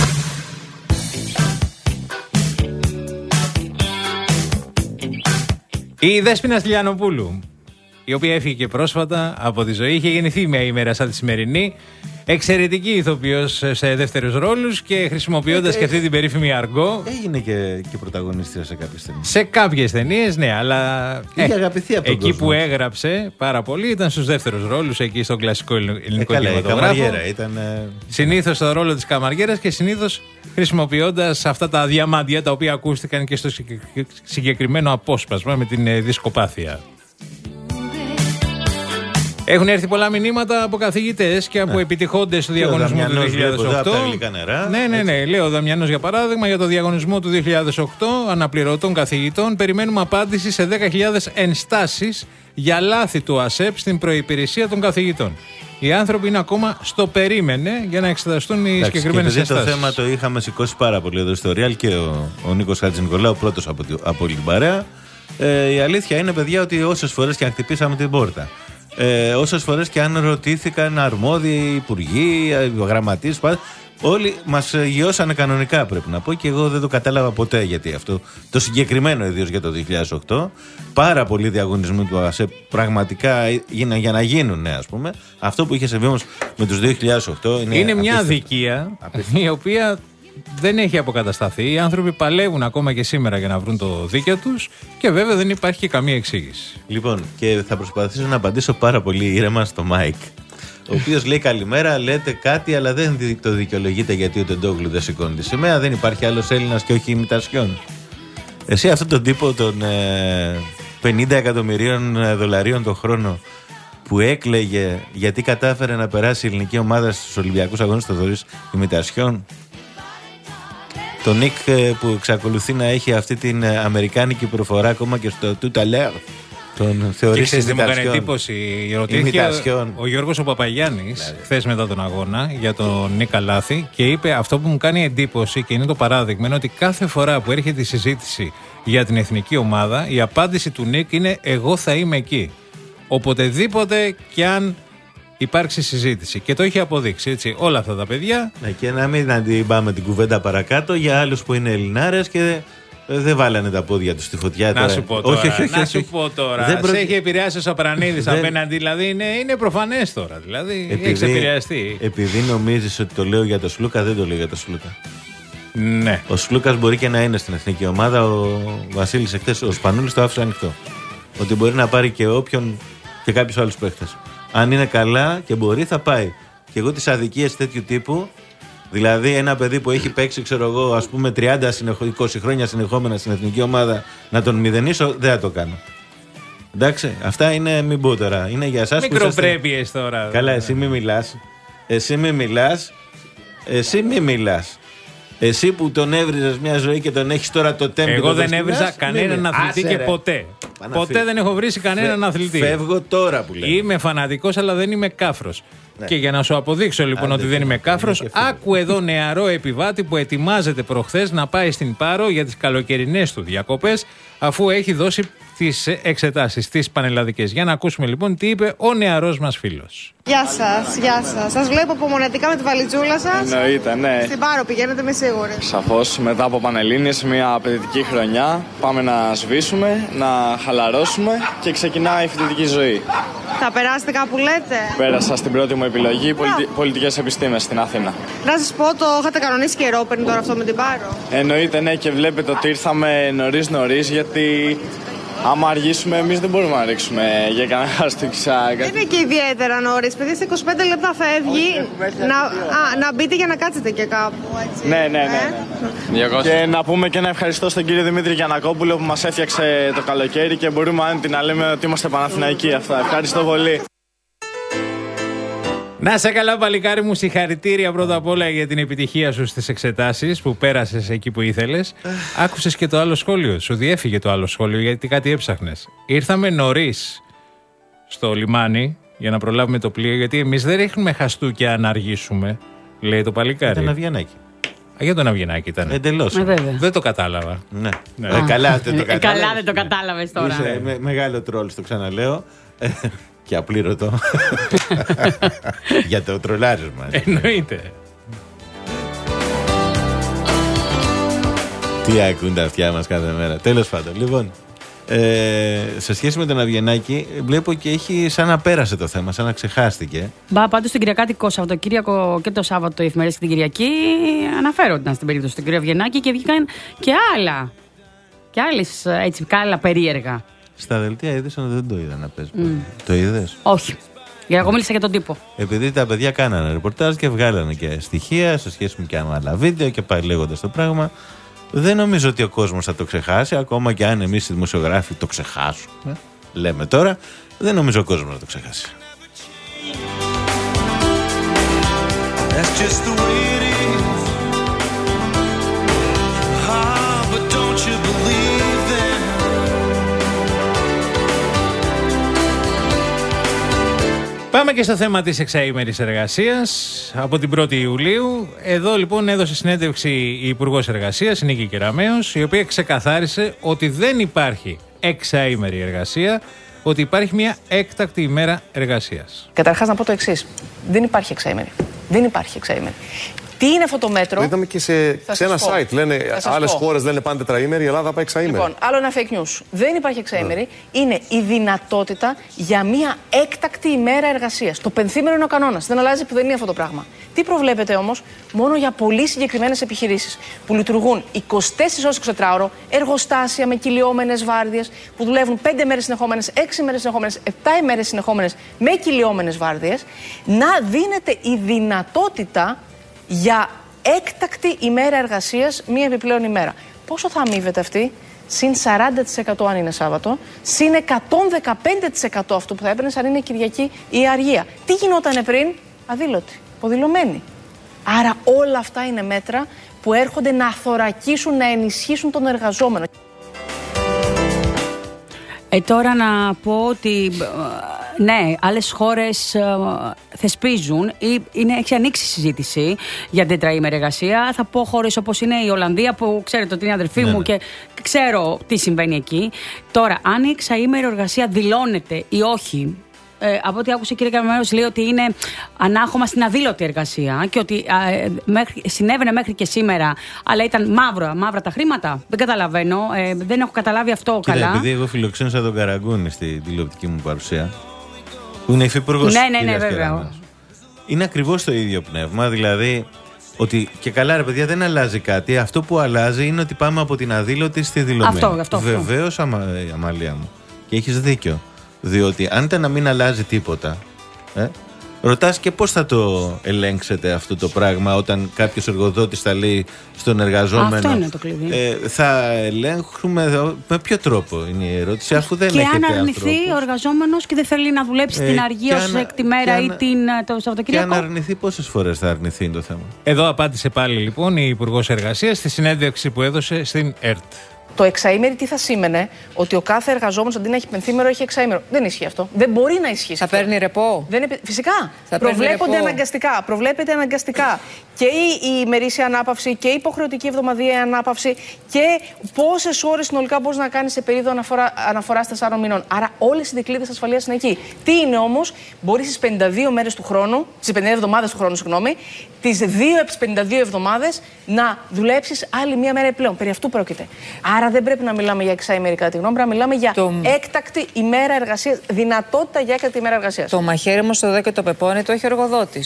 Η Δέσποινα Στυλιανοπούλου, η οποία έφυγε πρόσφατα από τη ζωή, είχε γεννηθεί μια ημέρα σαν τη σημερινή. Εξαιρετική ηθοποιός σε δεύτερους ρόλους και χρησιμοποιώντας ε, και αυτή την περίφημη αργό. Έγινε και, και πρωταγωνίστρια σε κάποιες ταινίες. Σε κάποιες ταινίες, ναι, αλλά. Είχε ε, αγαπηθεί από τον εκεί κόσμο. Που έγραψε πάρα πολύ ήταν στους δεύτερους ρόλους, εκεί στον κλασικό ελληνικό ε, κινηματογράφο. Καμαριέρα ήταν. Ε... Συνήθως στο ρόλο της καμαριέρας και συνήθως χρησιμοποιώντας αυτά τα διαμάντια τα οποία ακούστηκαν και στο συγκεκριμένο απόσπασμα με την ε, δισκοπάθεια. Έχουν έρθει πολλά μηνύματα από καθηγητές και από ναι. επιτυχόντες του διαγωνισμού του δύο χιλιάδες οκτώ. Νερά, ναι, ναι, ναι. Λέω ο Δαμιανός για παράδειγμα για το διαγωνισμό του δύο χιλιάδες οκτώ αναπληρωτών καθηγητών. Περιμένουμε απάντηση σε δέκα χιλιάδες ενστάσεις για λάθη του ΑΣΕΠ στην προϋπηρεσία των καθηγητών. Οι άνθρωποι είναι ακόμα στο περίμενε για να εξεταστούν οι συγκεκριμένες ενστάσεις. Το θέμα το είχαμε σηκώσει πάρα πολύ εδώ στο Real και ο, ο Νίκος Χατζηνικολάου, πρώτος από, από την παρέα. Ε, η αλήθεια είναι, παιδιά, ότι όσες φορές και αν χτυπήσαμε την πόρτα. Ε, όσες φορές και αν ρωτήθηκαν αρμόδιοι υπουργοί, γραμματείς, όλοι μας γιώσανε κανονικά, πρέπει να πω, και εγώ δεν το κατάλαβα ποτέ γιατί αυτό. Το συγκεκριμένο ιδίως για το δύο χιλιάδες οκτώ, πάρα πολλοί διαγωνισμοί του ΑΣΕ πραγματικά για, για να γίνουν, ναι, ας πούμε. Αυτό που είχε συμβεί όμως με τους δύο χιλιάδες οκτώ είναι. Είναι μια αδικία η οποία δεν έχει αποκατασταθεί. Οι άνθρωποι παλεύουν ακόμα και σήμερα για να βρουν το δίκαιο τους και βέβαια δεν υπάρχει και καμία εξήγηση. Λοιπόν, και θα προσπαθήσω να απαντήσω πάρα πολύ ήρεμα στο Μάικ, ο οποίος λέει καλημέρα, λέτε κάτι, αλλά δεν το δικαιολογείτε γιατί ο Τεντόγλου δεν σηκώνει τη σημαία. Δεν υπάρχει άλλος Έλληνας και όχι ημιτασιών. Εσύ αυτόν τον τύπο των ε, πενήντα εκατομμυρίων δολαρίων το χρόνο που έκλαιγε γιατί κατάφερε να περάσει η ελληνική ομάδα στους Ολυμπιακούς Αγώνες, το θεωρείς ημιτασιών? Το Νίκ που εξακολουθεί να έχει αυτή την αμερικάνικη προφορά ακόμα και στο tout à l'heure, τον θεωρείς ημιτασιών. Μου έκανε εντύπωση, ρωτήθηκε ο, ο Γιώργος ο Παπαγιάννης χθες μετά τον αγώνα για τον Νίκ Καλάθη και είπε αυτό που μου κάνει εντύπωση και είναι το παράδειγμα, είναι ότι κάθε φορά που έρχεται η συζήτηση για την εθνική ομάδα, η απάντηση του Νίκ είναι εγώ θα είμαι εκεί. Οποτεδήποτε και αν υπάρξει συζήτηση. Και το έχει αποδείξει, έτσι, όλα αυτά τα παιδιά. Ναι, και να μην πάμε την κουβέντα παρακάτω για άλλους που είναι Ελληνάρες και δεν βάλανε τα πόδια τους στη φωτιά. Να τώρα. σου πω τώρα. Όχι, όχι, όχι, να όχι. σου πω τώρα. Δεν προ... Σε έχει επηρεάσει ο Σαπρανίδης δεν... απέναντι, δηλαδή είναι, είναι προφανές τώρα. Δηλαδή επειδή, έχεις επηρεαστεί. Επειδή νομίζεις ότι το λέω για τον Σλούκα, δεν το λέω για τον Σλούκα. Ναι. Ο Σλούκας μπορεί και να είναι στην εθνική ομάδα. Ο Βασίλης εχθές, ο Σπανούλης το άφησε ανοιχτό. Ότι μπορεί να πάρει και όποιον και κάποιους άλλους παίχτες. Αν είναι καλά και μπορεί, θα πάει. Και εγώ τις αδικίες τέτοιου τύπου, δηλαδή ένα παιδί που έχει παίξει, ξέρω εγώ, ας πούμε τριάντα είκοσι χρόνια συνεχόμενα στην εθνική ομάδα, να τον μηδενίσω, δεν θα το κάνω. Εντάξει, αυτά είναι, μην πω τώρα. Είναι για εσάς που είσαστε. Μικροπρέπειες τώρα. Καλά, εσύ μη μιλάς. Εσύ μη μιλάς. Εσύ μη μιλάς. Εσύ που τον έβριζες μια ζωή και τον έχεις τώρα το τέμπι. Εγώ δεν έβριζα κανέναν αθλητή και ποτέ. Ποτέ δεν έχω βρει κανέναν αθλητή. Φεύγω τώρα που λέω. Είμαι φανατικός, αλλά δεν είμαι κάφρος. Ναι. Και για να σου αποδείξω λοιπόν ότι δεν είμαι κάφρος, άκου εδώ νεαρό επιβάτη που ετοιμάζεται προχθές να πάει στην Πάρο για τις καλοκαιρινές του διακοπές, αφού έχει δώσει τις εξετάσεις, τις πανελλαδικές. Για να ακούσουμε λοιπόν τι είπε ο νεαρός μας φίλος. Γεια σας, γεια σας. Σας βλέπω απομονετικά με τη βαλιτζούλα σας. Εννοείται, ναι. Στην Πάρο πηγαίνετε, είμαι σίγουρη. Σαφώς, μετά από Πανελλήνιες, μια απαιτητική χρονιά. Πάμε να σβήσουμε, να χαλαρώσουμε και ξεκινάει η φοιτητική ζωή. Θα περάσετε κάπου, λέτε? Πέρασα στην πρώτη μου επιλογή, πολιτι... πολιτικές επιστήμες στην Αθήνα. Να σας πω, το είχατε κανονίσει καιρό πριν τώρα αυτό με την Πάρο? Εννοείται, ναι, και βλέπετε ότι ήρθαμε νωρίς νωρίς γιατί άμα αργήσουμε, εμείς δεν μπορούμε να ρίξουμε για κανένα χαστούκισσα. Δεν είναι και ιδιαίτερα νωρίς, παιδί, σε είκοσι πέντε λεπτά φεύγει. Να, α, να μπείτε για να κάτσετε και κάπου, έτσι. Ναι, ναι, ναι. ναι. Ε? Και να πούμε και ένα ευχαριστώ στον κύριο Δημήτρη Γιαννακόπουλο που μας έφτιαξε το καλοκαίρι και μπορούμε άνετη να λέμε ότι είμαστε Παναθηναϊκοί. Αυτά. Ευχαριστώ πολύ. Να σε καλά, παλικάρι μου, συγχαρητήρια πρώτα απ' όλα για την επιτυχία σου στις εξετάσεις που πέρασες εκεί που ήθελες. Άκουσες και το άλλο σχόλιο, σου διέφυγε το άλλο σχόλιο γιατί κάτι έψαχνες. Ήρθαμε νωρίς στο λιμάνι για να προλάβουμε το πλοίο, γιατί εμείς δεν ρίχνουμε χαστούκια να αργήσουμε, λέει το παλικάρι. Ήταν Αβγενάκη. Α, για τον Αβγενάκη ήταν. Εντελώς. Ε, δεν το κατάλαβα. Ναι. ναι. Ε, καλά δεν το κατάλαβες. Καλά δεν το κατάλαβες τώρα. Είσαι με, μεγάλο τρόλ, το ξαναλέω. Και απλήρωτο. Για το τρολάρισμα. Εννοείται. Τι ακούν τα αυτιά μας κάθε μέρα. Τέλος πάντων, λοιπόν, ε, σε σχέση με τον Αβγενάκη, βλέπω και έχει σαν να πέρασε το θέμα, σαν να ξεχάστηκε. Μπα, πάντως τον Κυριακάτικο Σαββατοκύριακο και το Σάββατο η εφημερίδα την Κυριακή αναφέρονταν στην περίπτωση του κ. Αβγενάκη και βγήκαν και άλλα. Και άλλες έτσι, κάλα περίεργα. Στα δελτία είδησαν ότι δεν το είδα να παίζει. Mm. Το είδες? Όχι. Για εγώ μίλησα για τον τύπο. Επειδή τα παιδιά κάνανε ρεπορτάζ και βγάλανε και στοιχεία σε σχέση με και άλλα βίντεο και πάει λέγοντας το πράγμα, δεν νομίζω ότι ο κόσμος θα το ξεχάσει. Ακόμα και αν εμείς οι δημοσιογράφοι το ξεχάσουμε, λέμε τώρα, δεν νομίζω ο κόσμος θα το ξεχάσει. That's just the way it is. Ah, but don't you believe that? Πάμε και στο θέμα της εξαήμερης εργασίας από την πρώτη Ιουλίου. Εδώ λοιπόν έδωσε συνέντευξη η Υπουργός Εργασίας, η Νίκη Κεραμέως, η οποία ξεκαθάρισε ότι δεν υπάρχει εξαήμερη εργασία, ότι υπάρχει μια έκτακτη ημέρα εργασίας. Καταρχάς να πω το εξής. Δεν υπάρχει εξαήμερη. Δεν υπάρχει εξαήμερη. Τι είναι αυτό το μέτρο? Το είδαμε και σε, σε ένα πω. site. Λένε, άλλες χώρες λένε πάνε τετραήμερη, η Ελλάδα πάει εξαήμερη. Λοιπόν, άλλο ένα fake news. Δεν υπάρχει εξαήμερη. Yeah. Είναι η δυνατότητα για μια έκτακτη ημέρα εργασίας. Το πενθήμερο είναι ο κανόνας. Δεν αλλάζει που δεν είναι αυτό το πράγμα. Τι προβλέπετε όμως? Μόνο για πολύ συγκεκριμένες επιχειρήσεις που λειτουργούν είκοσι τέσσερις ώρες εικοσιτετράωρο, εργοστάσια με κυλιόμενες βάρδιες, που δουλεύουν πέντε μέρες συνεχόμενες, έξι μέρες συνεχόμενες, επτά ημέρες συνεχόμενες με κυλιόμενες βάρδιες, να δίνεται η δυνατότητα για έκτακτη ημέρα εργασίας, μία επιπλέον ημέρα. Πόσο θα αμείβεται αυτή? Συν σαράντα τοις εκατό αν είναι Σάββατο, συν εκατόν δεκαπέντε τοις εκατό αυτού που θα έπαιρνε αν είναι Κυριακή ή αργία. Τι γινότανε πριν? Αδήλωτη, αποδηλωμένη. Άρα όλα αυτά είναι μέτρα που έρχονται να θωρακίσουν, να ενισχύσουν τον εργαζόμενο. Ε, τώρα να πω ότι ναι, άλλες χώρες ε, θεσπίζουν ή είναι, έχει ανοίξει συζήτηση για τετραήμερη εργασία. Θα πω χώρες όπως είναι η Ολλανδία, που ξέρετε ότι είναι αδερφή ναι, μου ναι. και ξέρω τι συμβαίνει εκεί. Τώρα, αν η εξαήμερη εργασία δηλώνεται ή όχι, ε, από ό,τι άκουσε η κυρία Κεραμέως λέει ότι είναι ανάχωμα στην αδήλωτη εργασία και ότι ε, μέχρι, συνέβαινε μέχρι και σήμερα, αλλά ήταν μαύρα, μαύρα τα χρήματα. Δεν καταλαβαίνω, ε, δεν έχω καταλάβει αυτό Κοίτα, καλά. Επειδή εγώ φιλοξένησα τον Καραγκούνη στη τηλεοπτική μου παρουσία, που είναι υφυπουργός. Ναι, ναι, ναι, βέβαια. Είναι ακριβώς το ίδιο πνεύμα, δηλαδή ότι και καλά ρε παιδιά δεν αλλάζει κάτι. Αυτό που αλλάζει είναι ότι πάμε από την αδήλωτη στη δηλωμένη. Αυτό, αυτό. Βεβαίως, αμα, Αμαλία μου. Και έχεις δίκιο. Διότι αν ήταν να μην αλλάζει τίποτα, ε, ρωτάς και πώς θα το ελέγξετε αυτό το πράγμα όταν κάποιος εργοδότης θα λέει στον εργαζόμενο. Αυτό είναι το κλειδί. Ε, θα ελέγχουμε με ποιο τρόπο είναι η ερώτηση, αφού δεν και έχετε αν αρνηθεί άνθρωπο. ο εργαζόμενος και δεν θέλει να δουλέψει Ε, την αργία ως αν- έκτη μέρα και ή αν- την, το Σαββατοκύριακο. Και αν αρνηθεί, πόσες φορές θα αρνηθεί το θέμα? Εδώ απάντησε πάλι λοιπόν η Υπουργός Εργασίας στη συνέντευξη που έδωσε στην ΕΡΤ. Το εξαήμερη τι θα σήμαινε? Ότι ο κάθε εργαζόμενος αντί να έχει πενθήμερο έχει εξαήμερο. Δεν ισχύει αυτό. Δεν μπορεί να ισχύσει. Θα αυτό. παίρνει ρεπό. Δεν είναι... Φυσικά. Θα παίρνει προβλέπονται ρεπό. αναγκαστικά. Προβλέπεται αναγκαστικά και η, η ημερήσια ανάπαυση και η υποχρεωτική εβδομαδιαία ανάπαυση και πόσες ώρες συνολικά μπορεί να κάνει σε περίοδο αναφορά, αναφοράς τεσσάρων μηνών. Άρα όλες οι δικλείδες ασφαλείας είναι εκεί. Τι είναι όμως? Μπορεί στις πενήντα δύο μέρες του χρόνου, στις πενήντα δύο εβδομάδες του χρόνου, συγγνώμη, τις δύο από τις πενήντα δύο εβδομάδες να δουλέψεις άλλη μία μέρα επιπλέον. Περί αυτού πρόκειται. Άρα δεν πρέπει να μιλάμε για εξαήμερη κατά τη γνώμη, πρέπει να μιλάμε για Το... έκτακτη ημέρα εργασίας, δυνατότητα για έκτακτη ημέρα εργασίας. Το μαχαίρι μου στο δέκατο πεπόνι το έχει ο εργοδότης.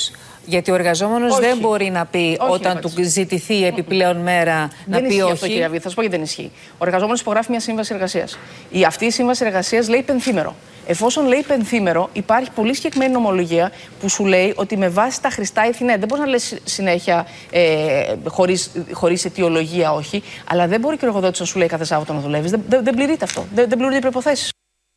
Γιατί ο εργαζόμενος Όχι. δεν μπορεί να πει Όχι, όταν Εύα. του ζητηθεί η επιπλέον μέρα Δεν να πει ισχύει όχι. αυτό, κυρία Βίδη. Θα σου πω γιατί δεν ισχύει. Ο εργαζόμενος υπογράφει μια σύμβαση εργασίας. Η αυτή η σύμβαση εργασίας λέει πενθήμερο. Εφόσον λέει πενθήμερο, υπάρχει πολύ συγκεκριμένη νομολογία που σου λέει ότι με βάση τα χρηστά ή θυνέ, δεν μπορεί να λες συνέχεια ε, χωρίς, χωρίς αιτιολογία όχι, αλλά δεν μπορεί και ο εργοδότης να σου λέει κάθε Σάββατο να δουλεύεις. Δεν, δεν, δεν πληρείται αυτό. Δεν, δεν πληρούνται οι προϋποθέσεις.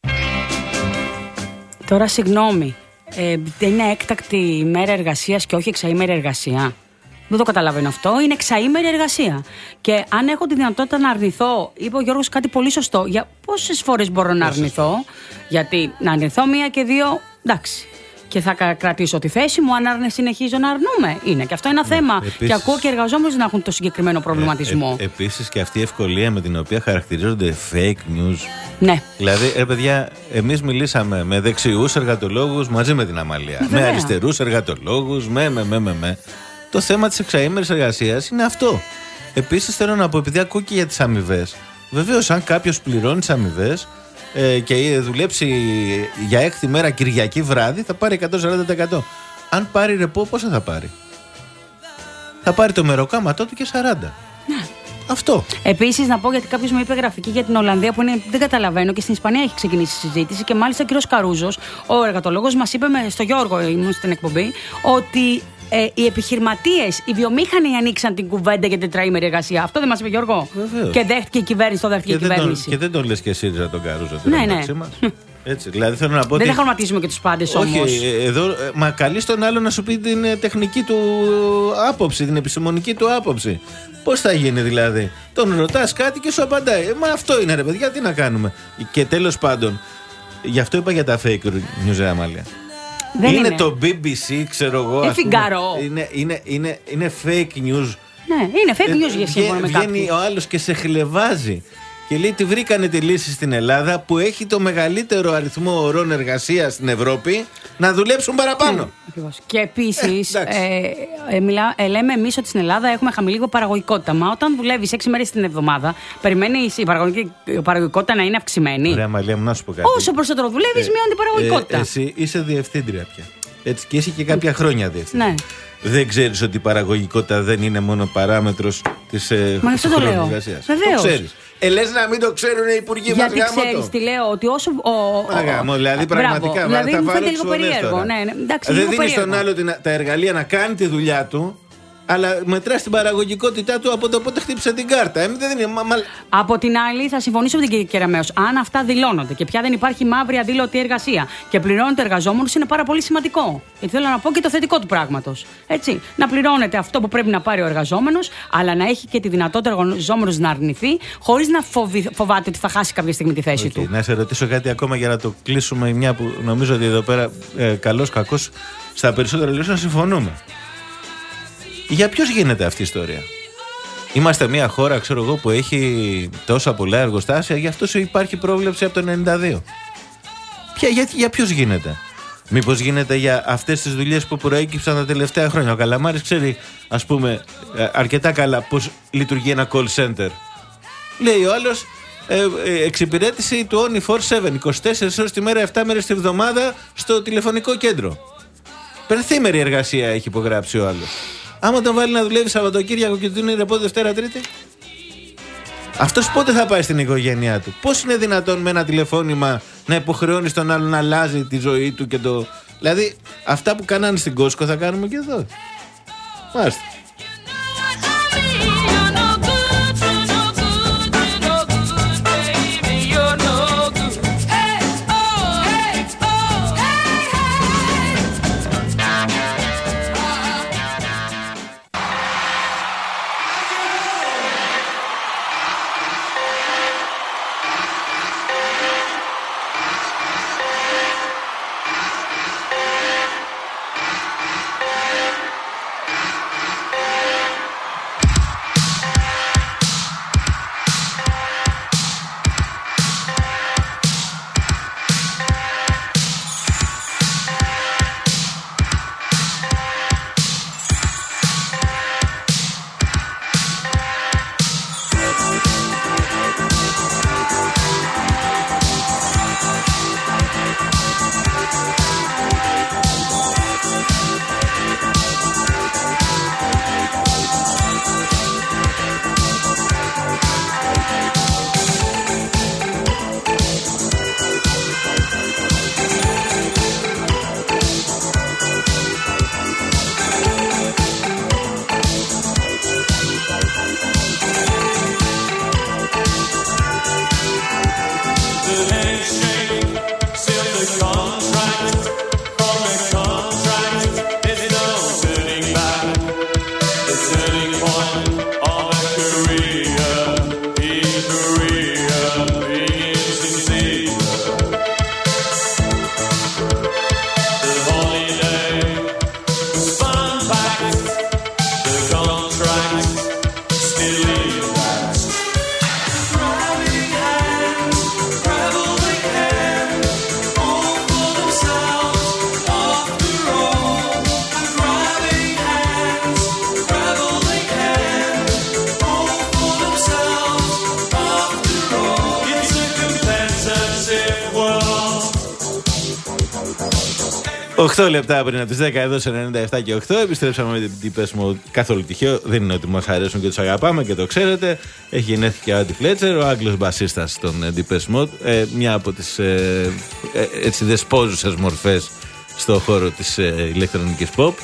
Τώρα, συγγνώμη, ε, δεν είναι έκτακτη ημέρα εργασίας και όχι εξαήμερη εργασία. Δεν το καταλαβαίνω αυτό. Είναι εξαήμερη εργασία. Και αν έχω τη δυνατότητα να αρνηθώ, είπε ο Γιώργος κάτι πολύ σωστό. Για πόσες φορές μπορώ να αρνηθώ? Γιατί να αρνηθώ μία και δύο, εντάξει. Και θα κρατήσω τη θέση μου, αν συνεχίζω να αρνούμε. Είναι και αυτό ένα ναι, θέμα. Επίσης, και ακούω και εργαζόμενους να έχουν το συγκεκριμένο προβληματισμό. Ε, ε, Επίσης και αυτή η ευκολία με την οποία χαρακτηρίζονται fake news. Ναι. Δηλαδή, ρε παιδιά, εμείς μιλήσαμε με δεξιούς εργατολόγους μαζί με την Αμαλία. Ναι, με βέβαια. Αριστερούς εργατολόγους, με, με, με, με, με. Το θέμα της εξαήμερης εργασίας είναι αυτό. Επίσης θέλω να πω, επειδή ακούω και για τις αμοιβές. Βεβαίως, αν κάποιος πληρώνει τις αμοιβές ε, και δουλέψει για έκτη μέρα Κυριακή βράδυ, θα πάρει εκατόν σαράντα τοις εκατό. Αν πάρει ρεπό, πόσα θα πάρει? Θα πάρει το μεροκάματό του και σαράντα. Ναι. Αυτό. Επίσης, να πω, γιατί κάποιος μου είπε γραφική για την Ολλανδία που είναι, δεν καταλαβαίνω, και στην Ισπανία έχει ξεκινήσει η συζήτηση. Και μάλιστα ο κύριος Καρούζος, ο εργατολόγος, μας είπε με, στο Γιώργο, ήμουν στην εκπομπή, ότι ε, οι επιχειρηματίες, οι βιομήχανοι ανοίξαν την κουβέντα για την τετραήμερη εργασία. Αυτό δεν μας είπε, Γιώργο? Βεβαίως. Και δέχτηκε η κυβέρνηση, το δέχτηκε η κυβέρνηση. Τον, και δεν τον λες και εσύ, Ριζα, τον Καρούζο. Ναι, ναι. Έτσι, δηλαδή θέλω να πω. Δεν ότι... θα χρωματίζουμε και τους πάντες όμως. Όχι, εδώ, μα καλείς τον άλλο να σου πει την τεχνική του άποψη, την επιστημονική του άποψη. Πώς θα γίνει δηλαδή? Τον ρωτάς κάτι και σου απαντάει. Μα αυτό είναι, ρε παιδιά, τι να κάνουμε? Και τέλος πάντων, γι' αυτό είπα για τα fake news, ρε Αμάλια. Δεν είναι, είναι το μπι μπι σι, ξέρω εγώ. Ε, Φιγκαρό. Είναι, είναι, είναι, είναι fake news. Ναι, είναι fake news για σύμφωνα με κάποιον. Βγαίνει ο άλλος και σε χλεβάζει. Και λέει ότι βρήκανε τη λύση στην Ελλάδα που έχει το μεγαλύτερο αριθμό ωρών εργασίας στην Ευρώπη να δουλέψουν παραπάνω. Ναι, και επίσης, ε, ε, μιλά, ε, λέμε εμείς ότι στην Ελλάδα έχουμε χαμηλή παραγωγικότητα. Μα όταν δουλεύεις έξι μέρες την εβδομάδα, περιμένεις η παραγωγικότητα να είναι αυξημένη. Ωραία, Μαλία μου, να σου πω κάτι. Όσο περισσότερο δουλεύεις, ε, μειώνει την παραγωγικότητα. Ε, εσύ είσαι διευθύντρια πια. Έτσι, και είσαι και κάποια χρόνια διευθύντρια. Ναι. Δεν ξέρεις ότι η παραγωγικότητα δεν είναι μόνο παράμετρος της ε, χρόνου εργασίας? Βεβαίως. Το ξέρεις. Ε, λες να μην το ξέρουν οι υπουργοί μας? Γιατί ξέρεις τι λέω, ότι όσο. Ο, Αγάμο, δηλαδή πραγματικά. Μπράβο, δηλαδή μου φαίνεται λίγο περίεργο. Ναι, ναι, εντάξει, δεν δίνεις στον άλλο τα εργαλεία να κάνει τη δουλειά του, αλλά μετράς την παραγωγικότητά του από το πότε χτύπησε την κάρτα. Ε, δεν είναι, μα, μα... Από την άλλη, θα συμφωνήσω με την κυρία Κεραμέως. Αν αυτά δηλώνονται και πια δεν υπάρχει μαύρη αδήλωτη εργασία και πληρώνεται εργαζόμενος, είναι πάρα πολύ σημαντικό. Γιατί θέλω να πω και το θετικό του πράγματος. Έτσι. Να πληρώνεται αυτό που πρέπει να πάρει ο εργαζόμενος, αλλά να έχει και τη δυνατότητα ο εργαζόμενος να αρνηθεί, χωρίς να φοβη, φοβάται ότι θα χάσει κάποια στιγμή τη θέση okay, του. Να σε ρωτήσω κάτι ακόμα για να το κλείσουμε, μια που νομίζω ότι εδώ πέρα ε, καλώς κακώς στα περισσότερα λύσεις συμφωνούμε. Για ποιος γίνεται αυτή η ιστορία? Είμαστε μια χώρα, ξέρω εγώ, που έχει τόσα πολλά εργοστάσια, γι' αυτό υπάρχει πρόβλεψη από το ενενήντα δύο. Ποια, για, για ποιος γίνεται? Μήπως γίνεται για αυτές τις δουλειές που προέκυψαν τα τελευταία χρόνια? Ο Καλαμάρης ξέρει, ας πούμε, αρκετά καλά πώς λειτουργεί ένα call center. Λέει ο άλλος, ε, ε, εξυπηρέτηση του Only φορ επτά, είκοσι τέσσερις ώρες τη μέρα, επτά μέρες τη βδομάδα στο τηλεφωνικό κέντρο. Πενθήμερη εργασία έχει υπογράψει ο άλλος. Άμα τον βάλει να δουλεύει Σαββατοκύριακο και του είναι ρεπό Δευτέρα Τρίτη, αυτός πότε θα πάει στην οικογένειά του? Πώς είναι δυνατόν με ένα τηλεφώνημα να υποχρεώνει τον άλλον να αλλάζει τη ζωή του και το. Δηλαδή, αυτά που κάνανε στην Κόσκο θα κάνουμε και εδώ. Μάλιστα. οκτώ λεπτά πριν από τις δέκα εδώ σε ενενήντα επτά και οκτώ επιστρέψαμε με την Depeche Mode. Καθόλου τυχαίο, δεν είναι ότι μας αρέσουν και τους αγαπάμε και το ξέρετε. Έχει γενέθλια ο Άντι Φλέτσερ, ο Άγγλος μπασίστας των Depeche Mode, ε, μια από τις ε, ε, έτσι δεσπόζουσες μορφές στο χώρο της ε, ηλεκτρονικής pop.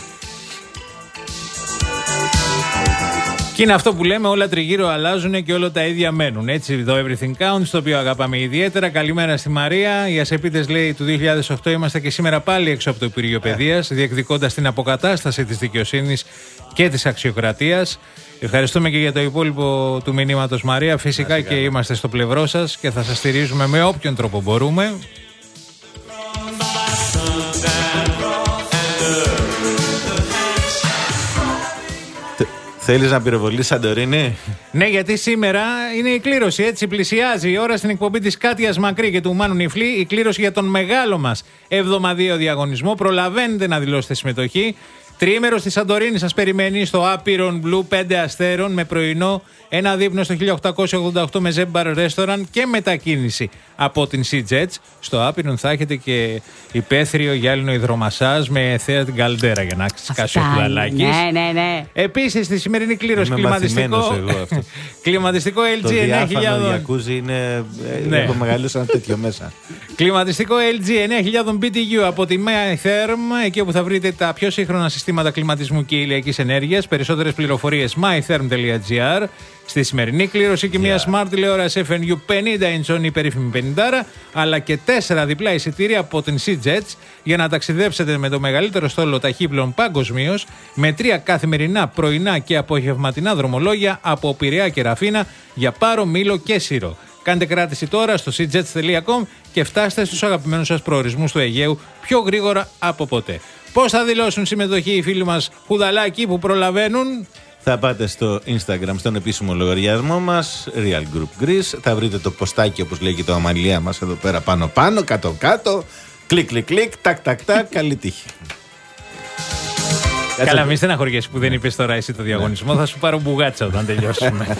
Και είναι αυτό που λέμε, όλα τριγύρω αλλάζουν και όλα τα ίδια μένουν. Έτσι, το Everything Counts, το οποίο αγαπάμε ιδιαίτερα. Καλημέρα στη Μαρία. Οι ασεπίτες, λέει, του δύο χιλιάδες οκτώ είμαστε και σήμερα πάλι έξω από το Υπουργείο Παιδείας, διεκδικώντας την αποκατάσταση της δικαιοσύνης και της αξιοκρατίας. Ευχαριστούμε και για το υπόλοιπο του μηνύματος, Μαρία. Φυσικά και είμαστε στο πλευρό σας και θα σας στηρίζουμε με όποιον τρόπο μπορούμε. Θέλεις να πυροβολείς Σαντορίνη? Ναι, γιατί σήμερα είναι η κλήρωση, έτσι πλησιάζει η ώρα στην εκπομπή της Κάτιας Μακρύ και του Μάνου Νιφλή, η κλήρωση για τον μεγάλο μας εβδομαδιαίο διαγωνισμό. Προλαβαίνετε να δηλώσετε συμμετοχή. Τριήμερο στη Σαντορίνη σας περιμένει στο Άπειρον Blue πέντε αστέρων με πρωινό, ένα δείπνο στο χίλια οκτακόσια ογδόντα οκτώ με Zebbar Restaurant και μετακίνηση από την Sea Jets. Στο Άπειρον θα έχετε και υπαίθριο γυάλινο υδρομασάζ με θέα την καλντέρα για να σκάσει ο κουδαλάκης. Ναι, ναι, ναι. Επίσης στη σημερινή κλήρωση κλιματιστικό, κλιματιστικό ελ τζι εννιά χιλιάδες. Το διάφανο γιακούζι είναι. Ναι. Έχω μεγαλώσει ένα τέτοιο μέσα. Κλιματιστικό ελ τζι εννιά χιλιάδες μπι τι γιου από τη MyTherm, εκεί όπου θα βρείτε τα πιο σύγχρονα συστήματα κλιματισμού και ηλιακής ενέργειας. Περισσότερες πληροφορίες mytherm τελεία gr. Στη σημερινή κλήρωση και μια smart τηλεόραση εφ εν γιου πενήντα inch, η περίφημη πενήντα, αλλά και τέσσερα διπλά εισιτήρια από την Sea Jets για να ταξιδέψετε με το μεγαλύτερο στόλο ταχύπλων παγκοσμίως, με τρία καθημερινά, πρωινά και απογευματινά δρομολόγια από Πειραιά και Ραφίνα για Πάρο, Μήλο και Σύρο. Κάντε κράτηση τώρα στο sea jets τελεία com και φτάστε στους αγαπημένους σας προορισμούς του Αιγαίου πιο γρήγορα από ποτέ. Πώς θα δηλώσουν συμμετοχή οι φίλοι μας Χουδαλάκοι που προλαβαίνουν? Θα πάτε στο Instagram, στον επίσημο λογαριασμό μας, Real Group Greece. Θα βρείτε το ποστάκι, όπως λέει και το αμαλία μας, εδώ πέρα πάνω-πάνω, κάτω-κάτω. Κλικ, κλικ, κλικ, τάκ, τάκ, τάκ. Καλή τύχη. Καλά, μη στεναχωριέσαι που δεν είπες τώρα εσύ το διαγωνισμό. Θα σου πάρω μπουγάτσα όταν τελειώσουμε.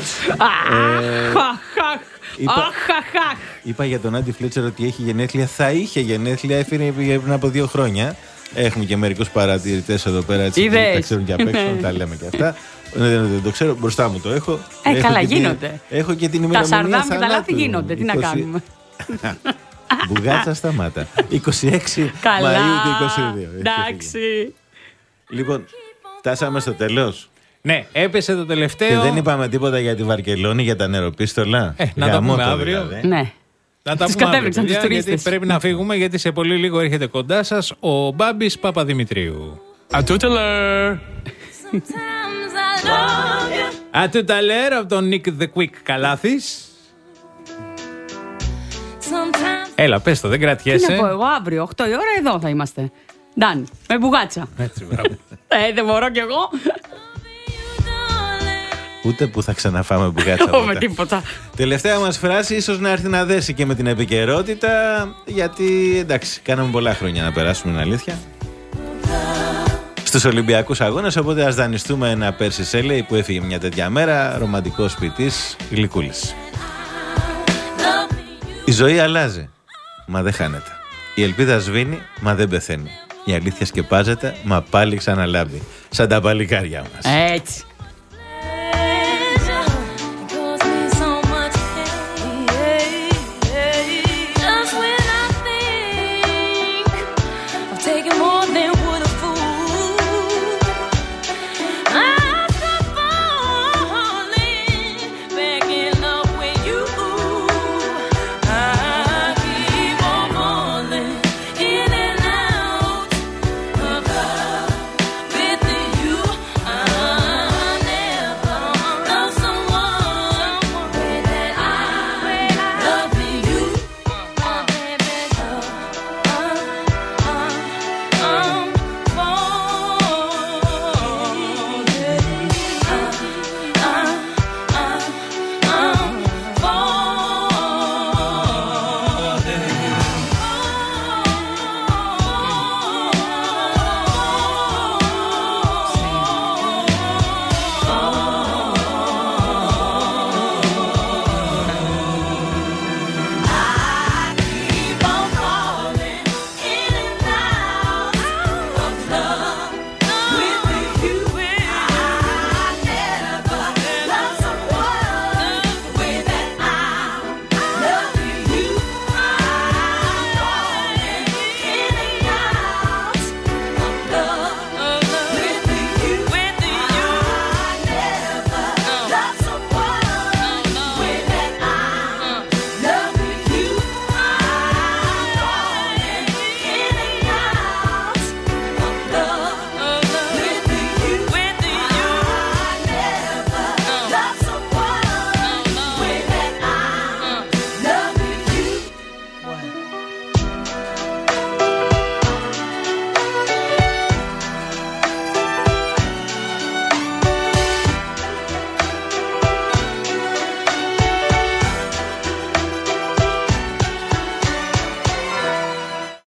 Είπα, είπα για τον Άντι Φλέτσερ ότι έχει γενέθλια. Θα είχε γενέθλια, έφερε πριν από δύο χρόνια. Έχουμε και μερικούς παρατηρητές εδώ πέρα, έτσι, τα ξέρουν και απ' έξω, τα λέμε και αυτά. Δεν, δεν το ξέρω, μπροστά μου το έχω. Ε, έχω καλά, και γίνονται. Την, έχω και την ημερομηνία. Τα σαρδάμ και τα λάθη γίνονται, τι να κάνουμε. Μπουγάτσα σταμάτα. είκοσι έξι καλά, Μαΐου του είκοσι δύο. Εντάξει. Λοιπόν, φτάσαμε στο τέλος. Ναι, έπεσε το τελευταίο. Και δεν είπαμε τίποτα για τη Βαρκελόνη, για τα νεροπίστολα. Ε, να τα πούμε αύριο. Δηλαδή. Ναι. Να τα πούμε αύριο, παιδιά, γιατί πρέπει να φύγουμε, γιατί σε πολύ λίγο έρχεται κοντά σας ο Μπάμπης Παπαδημητρίου. À tout à l'heure. À tout à l'heure από τον Nick the Quick Καλάθης. Έλα, πες το, δεν κρατιέσαι. Τι να πω εγώ, αύριο, οκτώ η ώρα εδώ θα είμαστε. Ντάν, με μπουγάτσα. Έτσι, μπράβο. Ε, δεν μπορώ κι εγώ. Ούτε που θα ξαναφάμε μπουγάτσα. Όχι με τίποτα. Τελευταία μας φράση ίσως να έρθει να δέσει και με την επικαιρότητα, γιατί εντάξει, κάναμε πολλά χρόνια να περάσουμε, είναι αλήθεια, στους Ολυμπιακούς Αγώνες, οπότε ας δανειστούμε ένα Πέρσι Σέλεϊ που έφυγε μια τέτοια μέρα, ρομαντικός ποιητής, γλυκούλης. Η ζωή αλλάζει, μα δεν χάνεται. Η ελπίδα σβήνει, μα δεν πεθαίνει. Η αλήθεια σκεπάζεται, μα πάλι ξαναλάβει. Σαν τα παλικάρια μας. Έτσι.